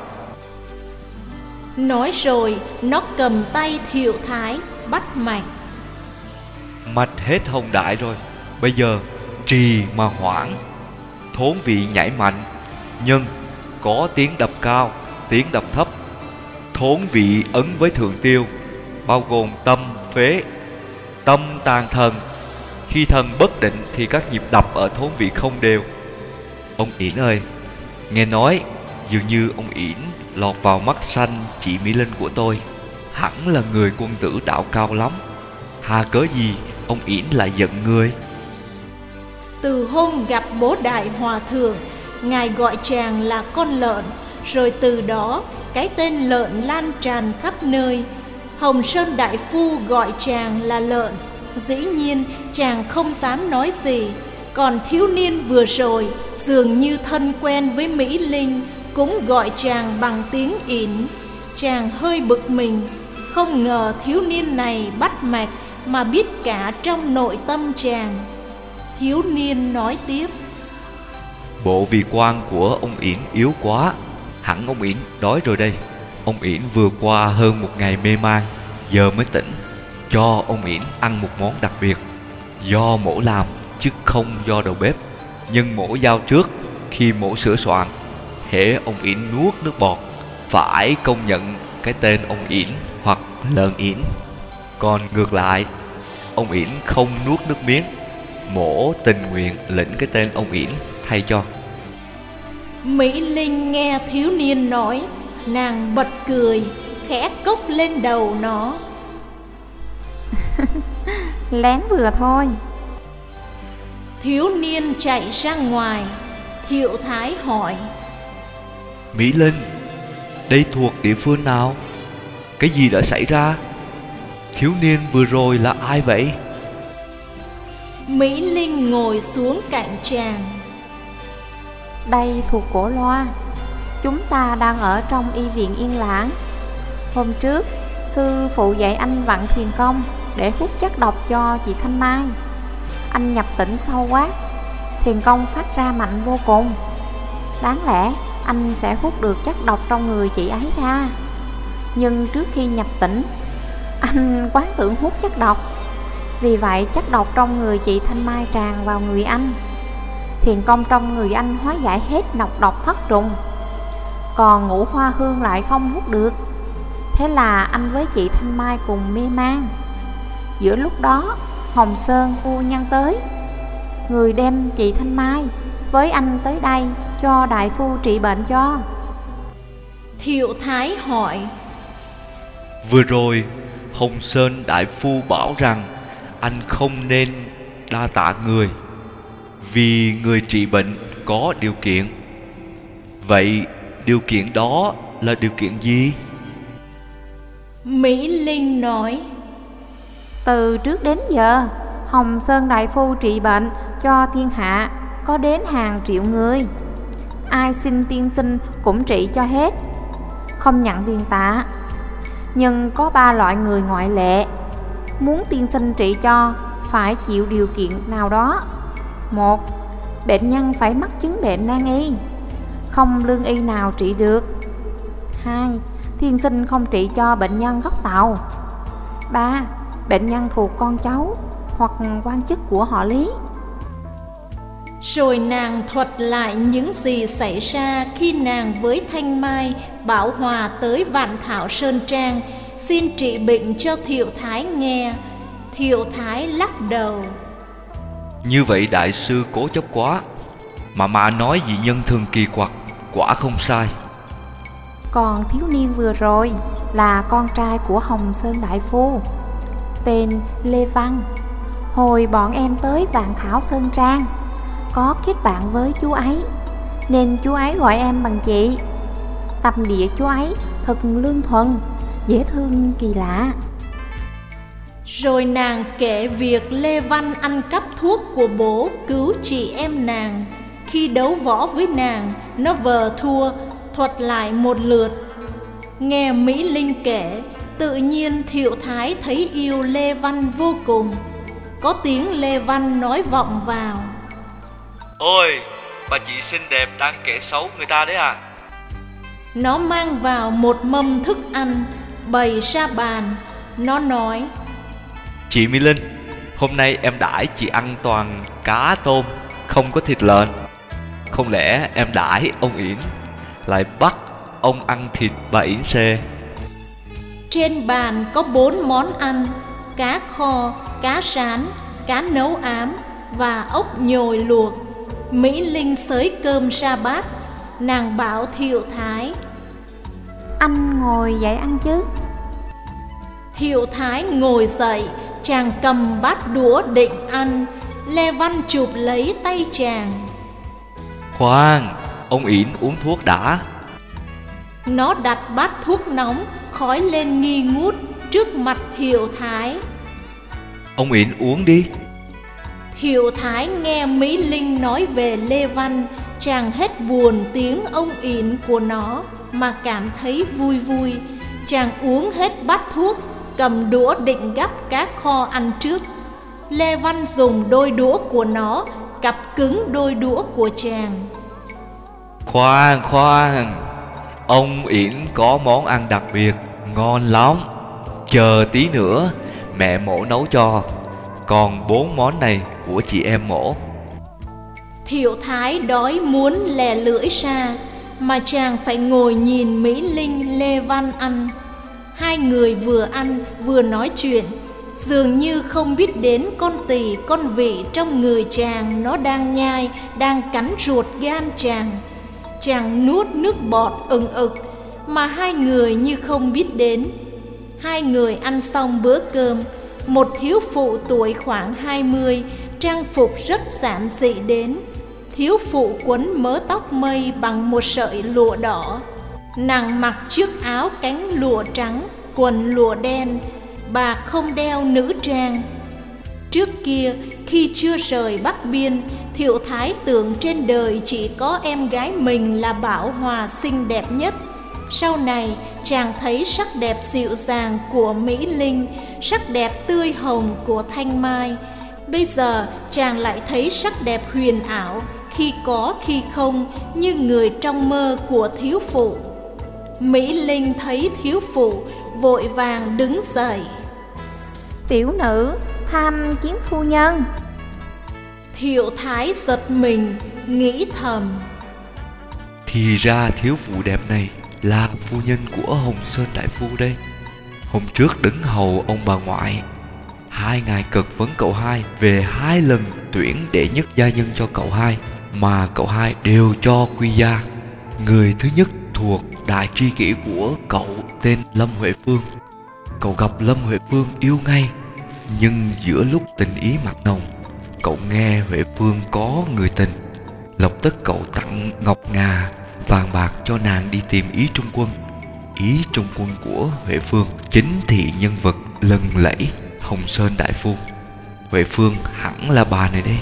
[SPEAKER 1] Nói rồi nó cầm tay Thiệu Thái bắt mạch.
[SPEAKER 6] Mạch hết hồng đại rồi, bây giờ trì mà hoãn. thốn vị nhảy mạnh, nhưng có tiếng đập cao, tiếng đập thấp. Thốn vị ấn với thượng tiêu, bao gồm tâm, phế. Tâm tàn thần. Khi thần bất định thì các nhịp đập ở thốn vị không đều. Ông Yển ơi, nghe nói dường như ông Yển lọt vào mắt xanh chị Mỹ Linh của tôi. Hẳn là người quân tử đạo cao lắm. Hà cớ gì ông Yển lại giận người?
[SPEAKER 1] Từ hôm gặp bố Đại Hòa Thượng, Ngài gọi chàng là con lợn, rồi từ đó cái tên lợn lan tràn khắp nơi. Hồng Sơn Đại Phu gọi chàng là lợn, dĩ nhiên chàng không dám nói gì. Còn thiếu niên vừa rồi dường như thân quen với Mỹ Linh, cũng gọi chàng bằng tiếng Yển. Chàng hơi bực mình, không ngờ thiếu niên này bắt mạch mà biết cả trong nội tâm chàng. Thiếu niên nói tiếp:
[SPEAKER 6] Bộ vì quan của ông Yển yếu quá. Hẳn ông Yển đói rồi đây. Ông Yển vừa qua hơn một ngày mê man, giờ mới tỉnh. Cho ông Yển ăn một món đặc biệt, do mổ làm chứ không do đầu bếp. Nhưng mổ giao trước, khi mổ sửa soạn, hễ ông Yển nuốt nước bọt, phải công nhận cái tên ông Yển hoặc lợn Yển. Còn ngược lại, ông Yển không nuốt nước miếng, mổ tình nguyện lĩnh cái tên ông Yển thay cho.
[SPEAKER 1] Mỹ Linh nghe thiếu niên nói, nàng bật cười, khẽ cốc lên đầu nó.
[SPEAKER 11] Lén vừa thôi.
[SPEAKER 1] Thiếu niên chạy ra ngoài. Thiệu Thái hỏi:
[SPEAKER 6] Mỹ Linh, đây thuộc địa phương nào? Cái gì đã xảy ra? Thiếu niên vừa rồi là ai vậy?
[SPEAKER 1] Mỹ Linh ngồi xuống cạnh chàng.
[SPEAKER 11] Đây thuộc Cổ Loa. Chúng ta đang ở trong y viện Yên Lãng. Hôm trước, sư phụ dạy anh vặn thiền công để hút chất độc cho chị Thanh Mai. Anh nhập tỉnh sâu quá, thiền công phát ra mạnh vô cùng. Đáng lẽ anh sẽ hút được chất độc trong người chị ấy ra. Nhưng trước khi nhập tỉnh, anh quán tưởng hút chất độc. Vì vậy chất độc trong người chị Thanh Mai tràn vào người anh. Thiền công trong người anh hóa giải hết nọc độc thất trùng, còn ngũ hoa hương lại không hút được. Thế là anh với chị Thanh Mai cùng mê man. Giữa lúc đó Hồng Sơn phu nhân tới, người đem chị Thanh Mai với anh tới đây cho đại phu trị bệnh cho.
[SPEAKER 1] Thiệu Thái hỏi:
[SPEAKER 6] Vừa rồi Hồng Sơn đại phu bảo rằng anh không nên đa tạ người, vì người trị bệnh có điều kiện. Vậy điều kiện đó là điều kiện gì?
[SPEAKER 1] Mỹ Linh nói:
[SPEAKER 11] Từ trước đến giờ, Hồng Sơn đại phu trị bệnh cho thiên hạ có đến hàng triệu người. Ai xin tiên sinh cũng trị cho hết, không nhận tiền tạ. Nhưng có ba loại người ngoại lệ. Muốn tiên sinh trị cho phải chịu điều kiện nào đó. Một, bệnh nhân phải mắc chứng bệnh nan y, không lương y nào trị được. Hai, tiên sinh không trị cho bệnh nhân gốc Tàu. Ba, bệnh nhân thuộc con cháu hoặc quan chức của họ Lý.
[SPEAKER 1] Rồi nàng thuật lại những gì xảy ra khi nàng với Thanh Mai, Bảo Hòa tới Vạn Thảo Sơn Trang xin trị bệnh cho Thiệu Thái nghe. Thiệu Thái lắc đầu:
[SPEAKER 6] Như vậy đại sư cố chấp quá. Mà mà nói dị nhân thường kỳ quặc, quả không sai.
[SPEAKER 11] Còn thiếu niên vừa rồi là con trai của Hồng Sơn đại phu, tên Lê Văn. Hồi bọn em tới Vạn Thảo Sơn Trang, có kết bạn với chú ấy, nên chú ấy gọi em bằng chị. Tâm địa chú ấy thật lương thuần, dễ thương kỳ lạ.
[SPEAKER 1] Rồi nàng kể việc Lê Văn ăn cắp thuốc của bố cứu chị em nàng. Khi đấu võ với nàng, nó vờ thua, thuật lại một lượt. Nghe Mỹ Linh kể, tự nhiên Thiệu Thái thấy yêu Lê Văn vô cùng. Có tiếng Lê Văn nói vọng vào:
[SPEAKER 6] Ôi, bà chị xinh đẹp đang kể xấu người ta đấy à?
[SPEAKER 1] Nó mang vào một mâm thức ăn, bày ra bàn. Nó nói:
[SPEAKER 6] Chị Mỹ Linh, hôm nay em đãi chị ăn toàn cá tôm, không có thịt lợn. Không Không lẽ em đãi ông Yển lại bắt ông ăn thịt bà Yển xê?
[SPEAKER 1] Trên bàn có bốn món ăn: cá kho, cá rán, cá nấu ám và ốc nhồi luộc. Mỹ Linh xới cơm ra bát. Nàng bảo Thiệu Thái:
[SPEAKER 3] Anh ngồi dậy ăn chứ.
[SPEAKER 1] Thiệu Thái ngồi dậy, chàng cầm bát đũa định ăn. Lê Văn chụp lấy tay chàng:
[SPEAKER 6] Khoan, ông Yển uống thuốc đã.
[SPEAKER 1] Nó đặt bát thuốc nóng, khói lên nghi ngút trước mặt Thiệu Thái.
[SPEAKER 6] Ông Yển uống đi.
[SPEAKER 1] Thiệu Thái nghe Mỹ Linh nói về Lê Văn, chàng hết buồn tiếng ông Yển của nó mà cảm thấy vui vui. Chàng uống hết bát thuốc, cầm đũa định gắp cá kho ăn trước. Lê Văn dùng đôi đũa của nó cặp cứng đôi đũa của chàng.
[SPEAKER 6] Khoan khoan, ông Yển có món ăn đặc biệt, ngon lắm. Chờ tí nữa mẹ Mổ nấu cho. Còn bốn món này của chị em Mổ.
[SPEAKER 1] Thiệu Thái đói muốn lè lưỡi ra, mà chàng phải ngồi nhìn Mỹ Linh, Lê Văn ăn. Hai người vừa ăn vừa nói chuyện, dường như không biết đến con tỳ con vị trong người chàng. Nó đang nhai, đang cắn ruột gan chàng. Chàng nuốt nước bọt ừng ực, mà hai người như không biết đến. Hai người ăn xong bữa cơm, một thiếu phụ tuổi khoảng hai mươi, trang phục rất giản dị đến. Thiếu phụ quấn mớ tóc mây bằng một sợi lụa đỏ. Nàng mặc chiếc áo cánh lụa trắng, quần lụa đen. Bà không đeo nữ trang. Trước kia, khi chưa rời Bắc Biên, Thiệu Thái tưởng trên đời chỉ có em gái mình là Bảo Hòa xinh đẹp nhất. Sau này, chàng thấy sắc đẹp dịu dàng của Mỹ Linh, sắc đẹp tươi hồng của Thanh Mai. Bây giờ, chàng lại thấy sắc đẹp huyền ảo, khi có khi không, như người trong mơ của thiếu phụ. Mỹ Linh thấy thiếu phụ, vội vàng đứng dậy:
[SPEAKER 3] Tiểu nữ tham kiến phu nhân.
[SPEAKER 1] Thiệu Thái giật mình, nghĩ thầm:
[SPEAKER 6] Thì ra thiếu phụ đẹp này là phu nhân của Hồng Sơn đại phu đây. Hôm trước đứng hầu ông bà ngoại, hai ngài cực vấn cậu hai về hai lần tuyển đệ nhất gia nhân cho cậu hai, mà cậu hai đều cho quy gia. Người thứ nhất thuộc đại tri kỷ của cậu tên Lâm Huệ Phương. Cậu gặp Lâm Huệ Phương yêu ngay, nhưng giữa lúc tình ý mặn nồng, cậu nghe Huệ Phương có người tình, lập tức cậu tặng ngọc ngà vàng bạc cho nàng đi tìm Ý Trung Quân. Ý Trung Quân của Huệ Phương chính thị nhân vật lừng lẫy Hồng Sơn đại phu. Huệ Phương hẳn là bà này đây.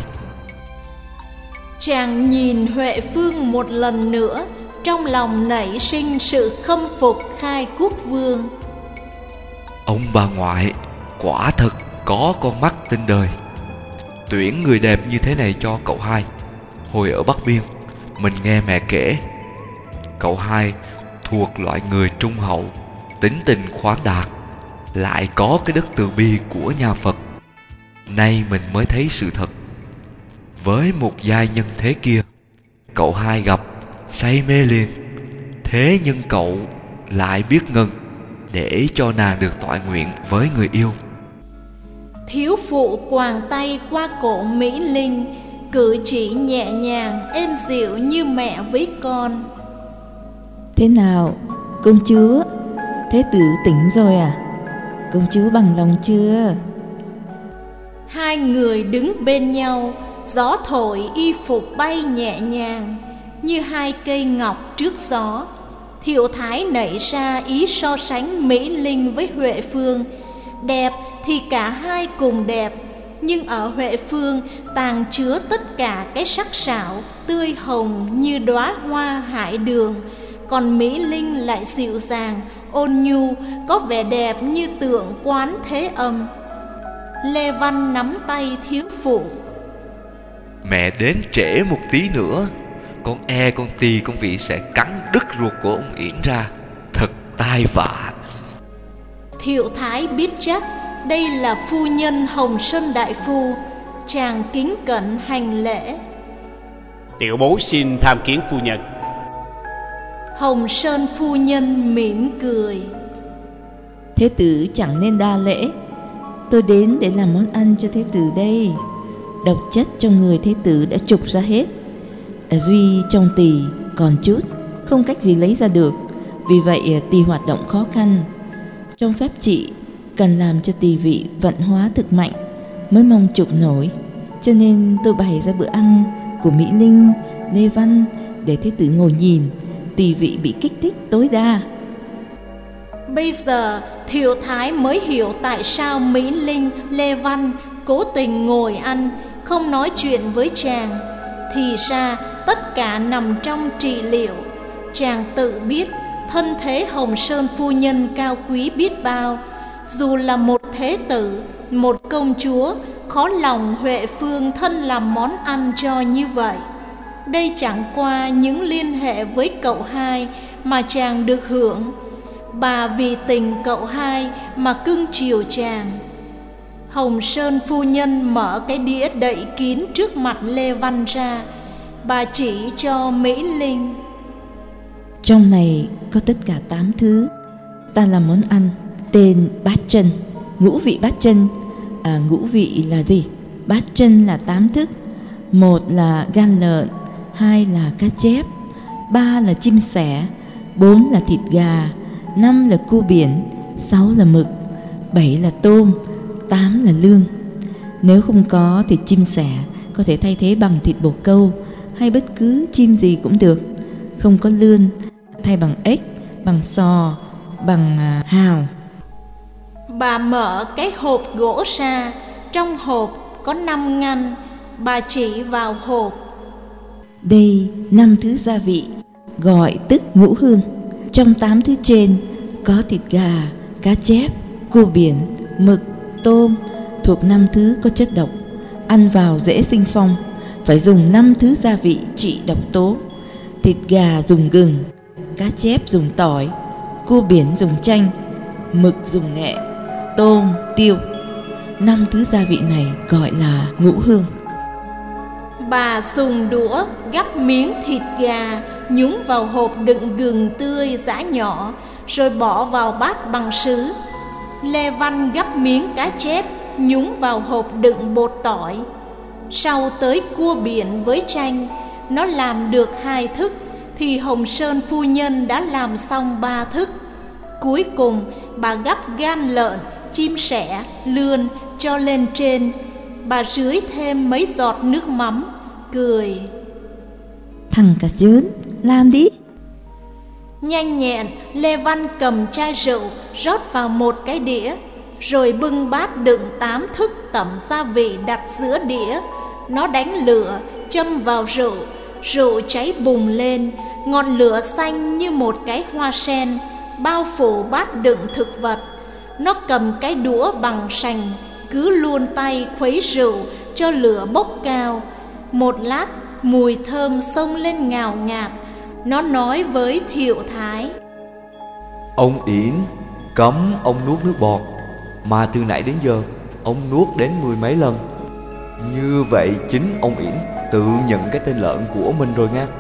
[SPEAKER 1] Chàng nhìn Huệ Phương một lần nữa, trong lòng nảy sinh sự khâm phục Khai Quốc Vương.
[SPEAKER 6] Ông bà ngoại quả thật có con mắt tinh đời, tuyển người đẹp như thế này cho cậu hai. Hồi ở Bắc Biên, mình nghe mẹ kể, cậu hai thuộc loại người trung hậu, tính tình khoáng đạt, lại có cái đức từ bi của nhà Phật. Nay mình mới thấy sự thật. Với một giai nhân thế kia, cậu hai gặp say mê liền. Thế nhưng cậu lại biết ngừng để cho nàng được tọa nguyện với người yêu.
[SPEAKER 1] Thiếu phụ quàng tay qua cổ Mỹ Linh, cử chỉ nhẹ nhàng êm dịu như mẹ với con.
[SPEAKER 5] Thế nào, công chúa? Thế tử tỉnh rồi à? Công chúa bằng lòng chưa?
[SPEAKER 1] Hai người đứng bên nhau, gió thổi y phục bay nhẹ nhàng như hai cây ngọc trước gió. Thiệu Thái nảy ra ý so sánh Mỹ Linh với Huệ Phương. Đẹp thì cả hai cùng đẹp, nhưng ở Huệ Phương tàng chứa tất cả cái sắc sảo, tươi hồng như đóa hoa hải đường. Còn Mỹ Linh lại dịu dàng, ôn nhu, có vẻ đẹp như tượng Quán Thế Âm. Lê Văn nắm tay thiếu phụ:
[SPEAKER 6] Mẹ đến trễ một tí nữa, con e con tì con vị sẽ cắn đứt ruột của ông Yển ra. Thật tai vạ.
[SPEAKER 1] Thiệu Thái biết chắc đây là phu nhân Hồng Sơn đại phu, chàng kính cẩn hành lễ:
[SPEAKER 2] Tiểu bối xin tham kiến phu nhân.
[SPEAKER 1] Hồng Sơn phu nhân mỉm cười.
[SPEAKER 5] Thế tử chẳng nên đa lễ. Tôi đến để làm món ăn cho thế tử đây. Độc chất trong người thế tử đã trục ra hết. Ở duy trong tỳ còn chút, không cách gì lấy ra được. Vì vậy tỳ hoạt động khó khăn. Trong phép trị cần làm cho tỳ vị vận hóa thực mạnh mới mong trục nổi. Cho nên tôi bày ra bữa ăn của Mỹ Linh, Lê Văn để thế tử ngồi nhìn, tỳ vị bị kích thích tối đa.
[SPEAKER 1] Bây giờ Thiệu Thái mới hiểu tại sao Mỹ Linh, Lê Văn cố tình ngồi ăn, không nói chuyện với chàng. Thì ra tất cả nằm trong trị liệu. Chàng tự biết thân thế Hồng Sơn phu nhân cao quý biết bao. Dù là một thế tử, một công chúa, khó lòng Huệ Phương thân làm món ăn cho như vậy. Đây chẳng qua những liên hệ với cậu hai mà chàng được hưởng. Bà vì tình cậu hai mà cưng chiều chàng. Hồng Sơn phu nhân mở cái đĩa đậy kín trước mặt Lê Văn ra. Bà chỉ cho Mỹ Linh.
[SPEAKER 5] Trong này có tất cả tám thứ. Ta làm món ăn tên bát chân. Ngũ vị bát chân. À, ngũ vị là gì? Bát chân là tám thức. Một là gan lợn, hai là cá chép, ba là chim sẻ, bốn là thịt gà, năm là cua biển, sáu là mực, bảy là tôm, tám là lương. Nếu không có thịt chim sẻ có thể thay thế bằng thịt bồ câu hay bất cứ chim gì cũng được. Không có lươn, thay bằng ếch, bằng sò, bằng à, hào.
[SPEAKER 1] Bà mở cái hộp gỗ ra. Trong hộp có năm ngăn. Bà chỉ vào hộp.
[SPEAKER 5] Đây năm thứ gia vị, gọi tức ngũ hương. Trong tám thứ trên có thịt gà, cá chép, cua biển, mực, tôm, thuộc năm thứ có chất độc. Ăn vào dễ sinh phong. Phải dùng năm thứ gia vị trị độc tố. Thịt gà dùng gừng, cá chép dùng tỏi, cua biển dùng chanh, mực dùng nghệ, tôm, tiêu. Năm thứ gia vị này gọi là ngũ hương.
[SPEAKER 1] Bà dùng đũa gắp miếng thịt gà, nhúng vào hộp đựng gừng tươi giã nhỏ, rồi bỏ vào bát bằng sứ. Lê Văn gắp miếng cá chép, nhúng vào hộp đựng bột tỏi. Sau tới cua biển với chanh. Nó làm được hai thức thì Hồng Sơn phu nhân đã làm xong ba thức. Cuối cùng bà gắp gan lợn, chim sẻ, lươn cho lên trên. Bà rưới thêm mấy giọt nước mắm, cười.
[SPEAKER 5] Thằng cả dớn, làm đi.
[SPEAKER 1] Nhanh nhẹn Lê Văn cầm chai rượu rót vào một cái đĩa, rồi bưng bát đựng tám thức tẩm gia vị đặt giữa đĩa. Nó đánh lửa, châm vào rượu. Rượu cháy bùng lên, ngọn lửa xanh như một cái hoa sen bao phủ bát đựng thực vật. Nó cầm cái đũa bằng sành, cứ luồn tay khuấy rượu cho lửa bốc cao. Một lát mùi thơm xông lên ngào ngạt. Nó nói với Thiệu Thái:
[SPEAKER 6] Ông Yển cấm ông nuốt nước bọt, mà từ nãy đến giờ ông nuốt đến mười mấy lần. Như vậy chính ông Yển tự nhận cái tên lợn của mình rồi nha.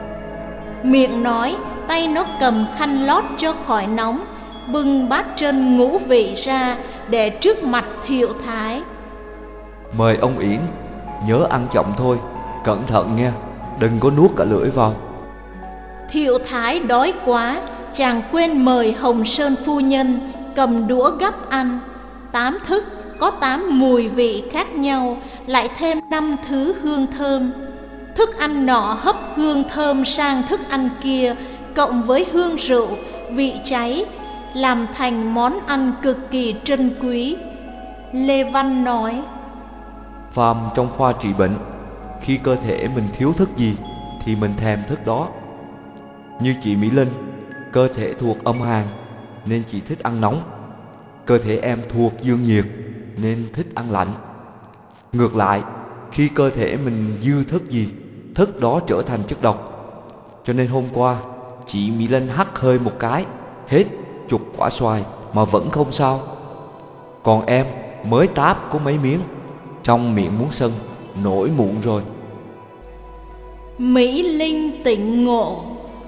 [SPEAKER 1] Miệng nói, tay nó cầm khăn lót cho khỏi nóng, bưng bát trân ngũ vị ra để trước mặt Thiệu Thái.
[SPEAKER 6] Mời ông Yển, nhớ ăn chậm thôi, cẩn thận nha, đừng có nuốt cả lưỡi vào.
[SPEAKER 1] Thiệu Thái đói quá, chàng quên mời Hồng Sơn phu nhân, cầm đũa gắp ăn. Tám thức có tám mùi vị khác nhau, lại thêm năm thứ hương thơm. Thức ăn nọ hấp hương thơm sang thức ăn kia, cộng với hương rượu, vị cháy, làm thành món ăn cực kỳ trân quý. Lê Văn nói:
[SPEAKER 6] Phàm trong khoa trị bệnh, khi cơ thể mình thiếu thức gì thì mình thèm thức đó. Như chị Mỹ Linh, cơ thể thuộc âm hàn nên chị thích ăn nóng. Cơ thể em thuộc dương nhiệt nên thích ăn lạnh. Ngược lại, khi cơ thể mình dư thức gì, thức đó trở thành chất độc. Cho nên hôm qua chị Mỹ Linh hắt hơi một cái, hết chục quả xoài mà vẫn không sao. Còn em mới táp có mấy miếng, trong miệng muốn sân, nổi mụn rồi.
[SPEAKER 1] Mỹ Linh tỉnh ngộ.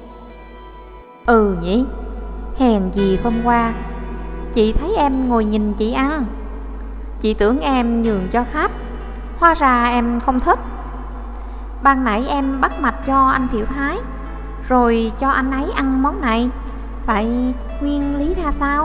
[SPEAKER 11] Ừ nhỉ, hèn gì hôm qua chị thấy em ngồi nhìn chị ăn, chị tưởng em nhường cho khách, hóa ra em không thích. Ban nãy em bắt mạch cho anh Thiệu Thái, rồi cho anh ấy ăn món này, vậy nguyên lý ra sao?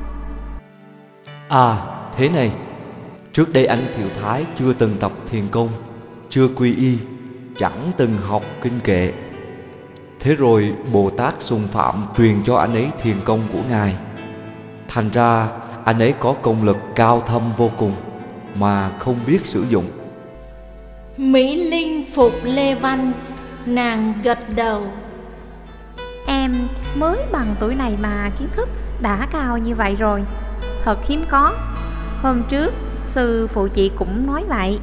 [SPEAKER 6] À, thế này, trước đây anh Thiệu Thái chưa từng tập thiền công, chưa quy y, chẳng từng học kinh kệ. Thế rồi Bồ Tát Xung Phạm truyền cho anh ấy thiền công của Ngài. Thành ra anh ấy có công lực cao thâm vô cùng mà không biết sử dụng.
[SPEAKER 1] Mỹ Linh phục Lê Văn, nàng gật đầu.
[SPEAKER 11] Em mới bằng tuổi này mà kiến thức đã cao như vậy rồi, thật hiếm có. Hôm trước sư phụ chị cũng nói vậy.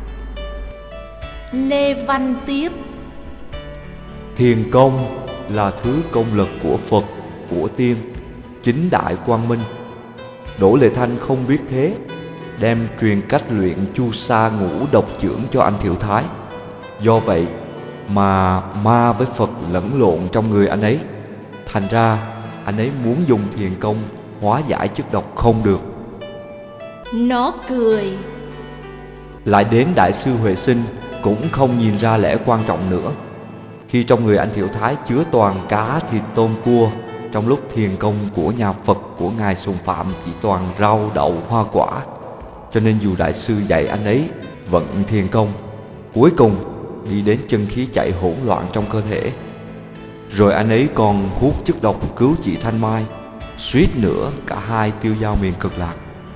[SPEAKER 1] Lê Văn tiếp.
[SPEAKER 6] Thiền công là thứ công lực của Phật, của Tiên, chính đại quang minh. Đỗ Lệ Thanh không biết thế, đem truyền cách luyện chu sa ngũ độc chưởng cho anh Thiệu Thái. Do vậy mà ma với Phật lẫn lộn trong người anh ấy. Thành ra anh ấy muốn dùng thiền công hóa giải chất độc không được.
[SPEAKER 1] Nó cười.
[SPEAKER 6] Lại đến Đại sư Huệ Sinh cũng không nhìn ra lẽ quan trọng nữa. Khi trong người anh Thiệu Thái chứa toàn cá thịt tôm cua, trong lúc thiền công của nhà Phật của Ngài Xung Phạm chỉ toàn rau đậu hoa quả, cho nên dù Đại sư dạy anh ấy vận thiền công, cuối cùng đi đến chân khí chạy hỗn loạn trong cơ thể. Rồi anh ấy còn hút chất độc cứu chị Thanh Mai, suýt nữa cả hai tiêu dao miền Cực Lạc.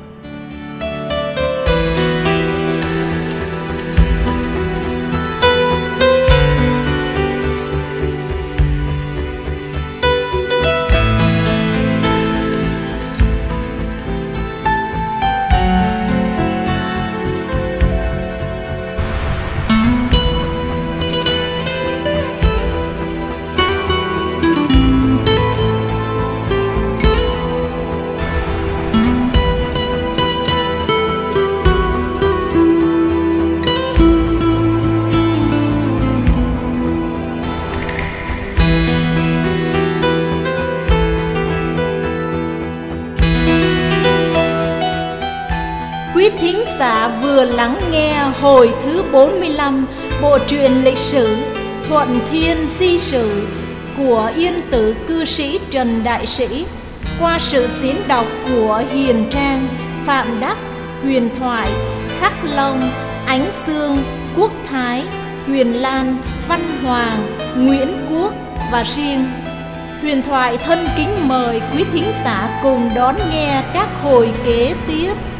[SPEAKER 1] Quý thính giả vừa lắng nghe hồi thứ bốn mươi lăm bộ truyện lịch sử Thuận Thiên Di Sử của Yên Tử cư sĩ Trần Đại Sĩ qua sự diễn đọc của Hiền Trang, Phạm Đắc, Huyền Thoại, Khắc Long, Ánh Sương, Quốc Thái, Huyền Lan, Văn Hoàng, Nguyễn Quốc và riêng. Huyền Thoại thân kính mời quý thính giả cùng đón nghe các hồi kế tiếp.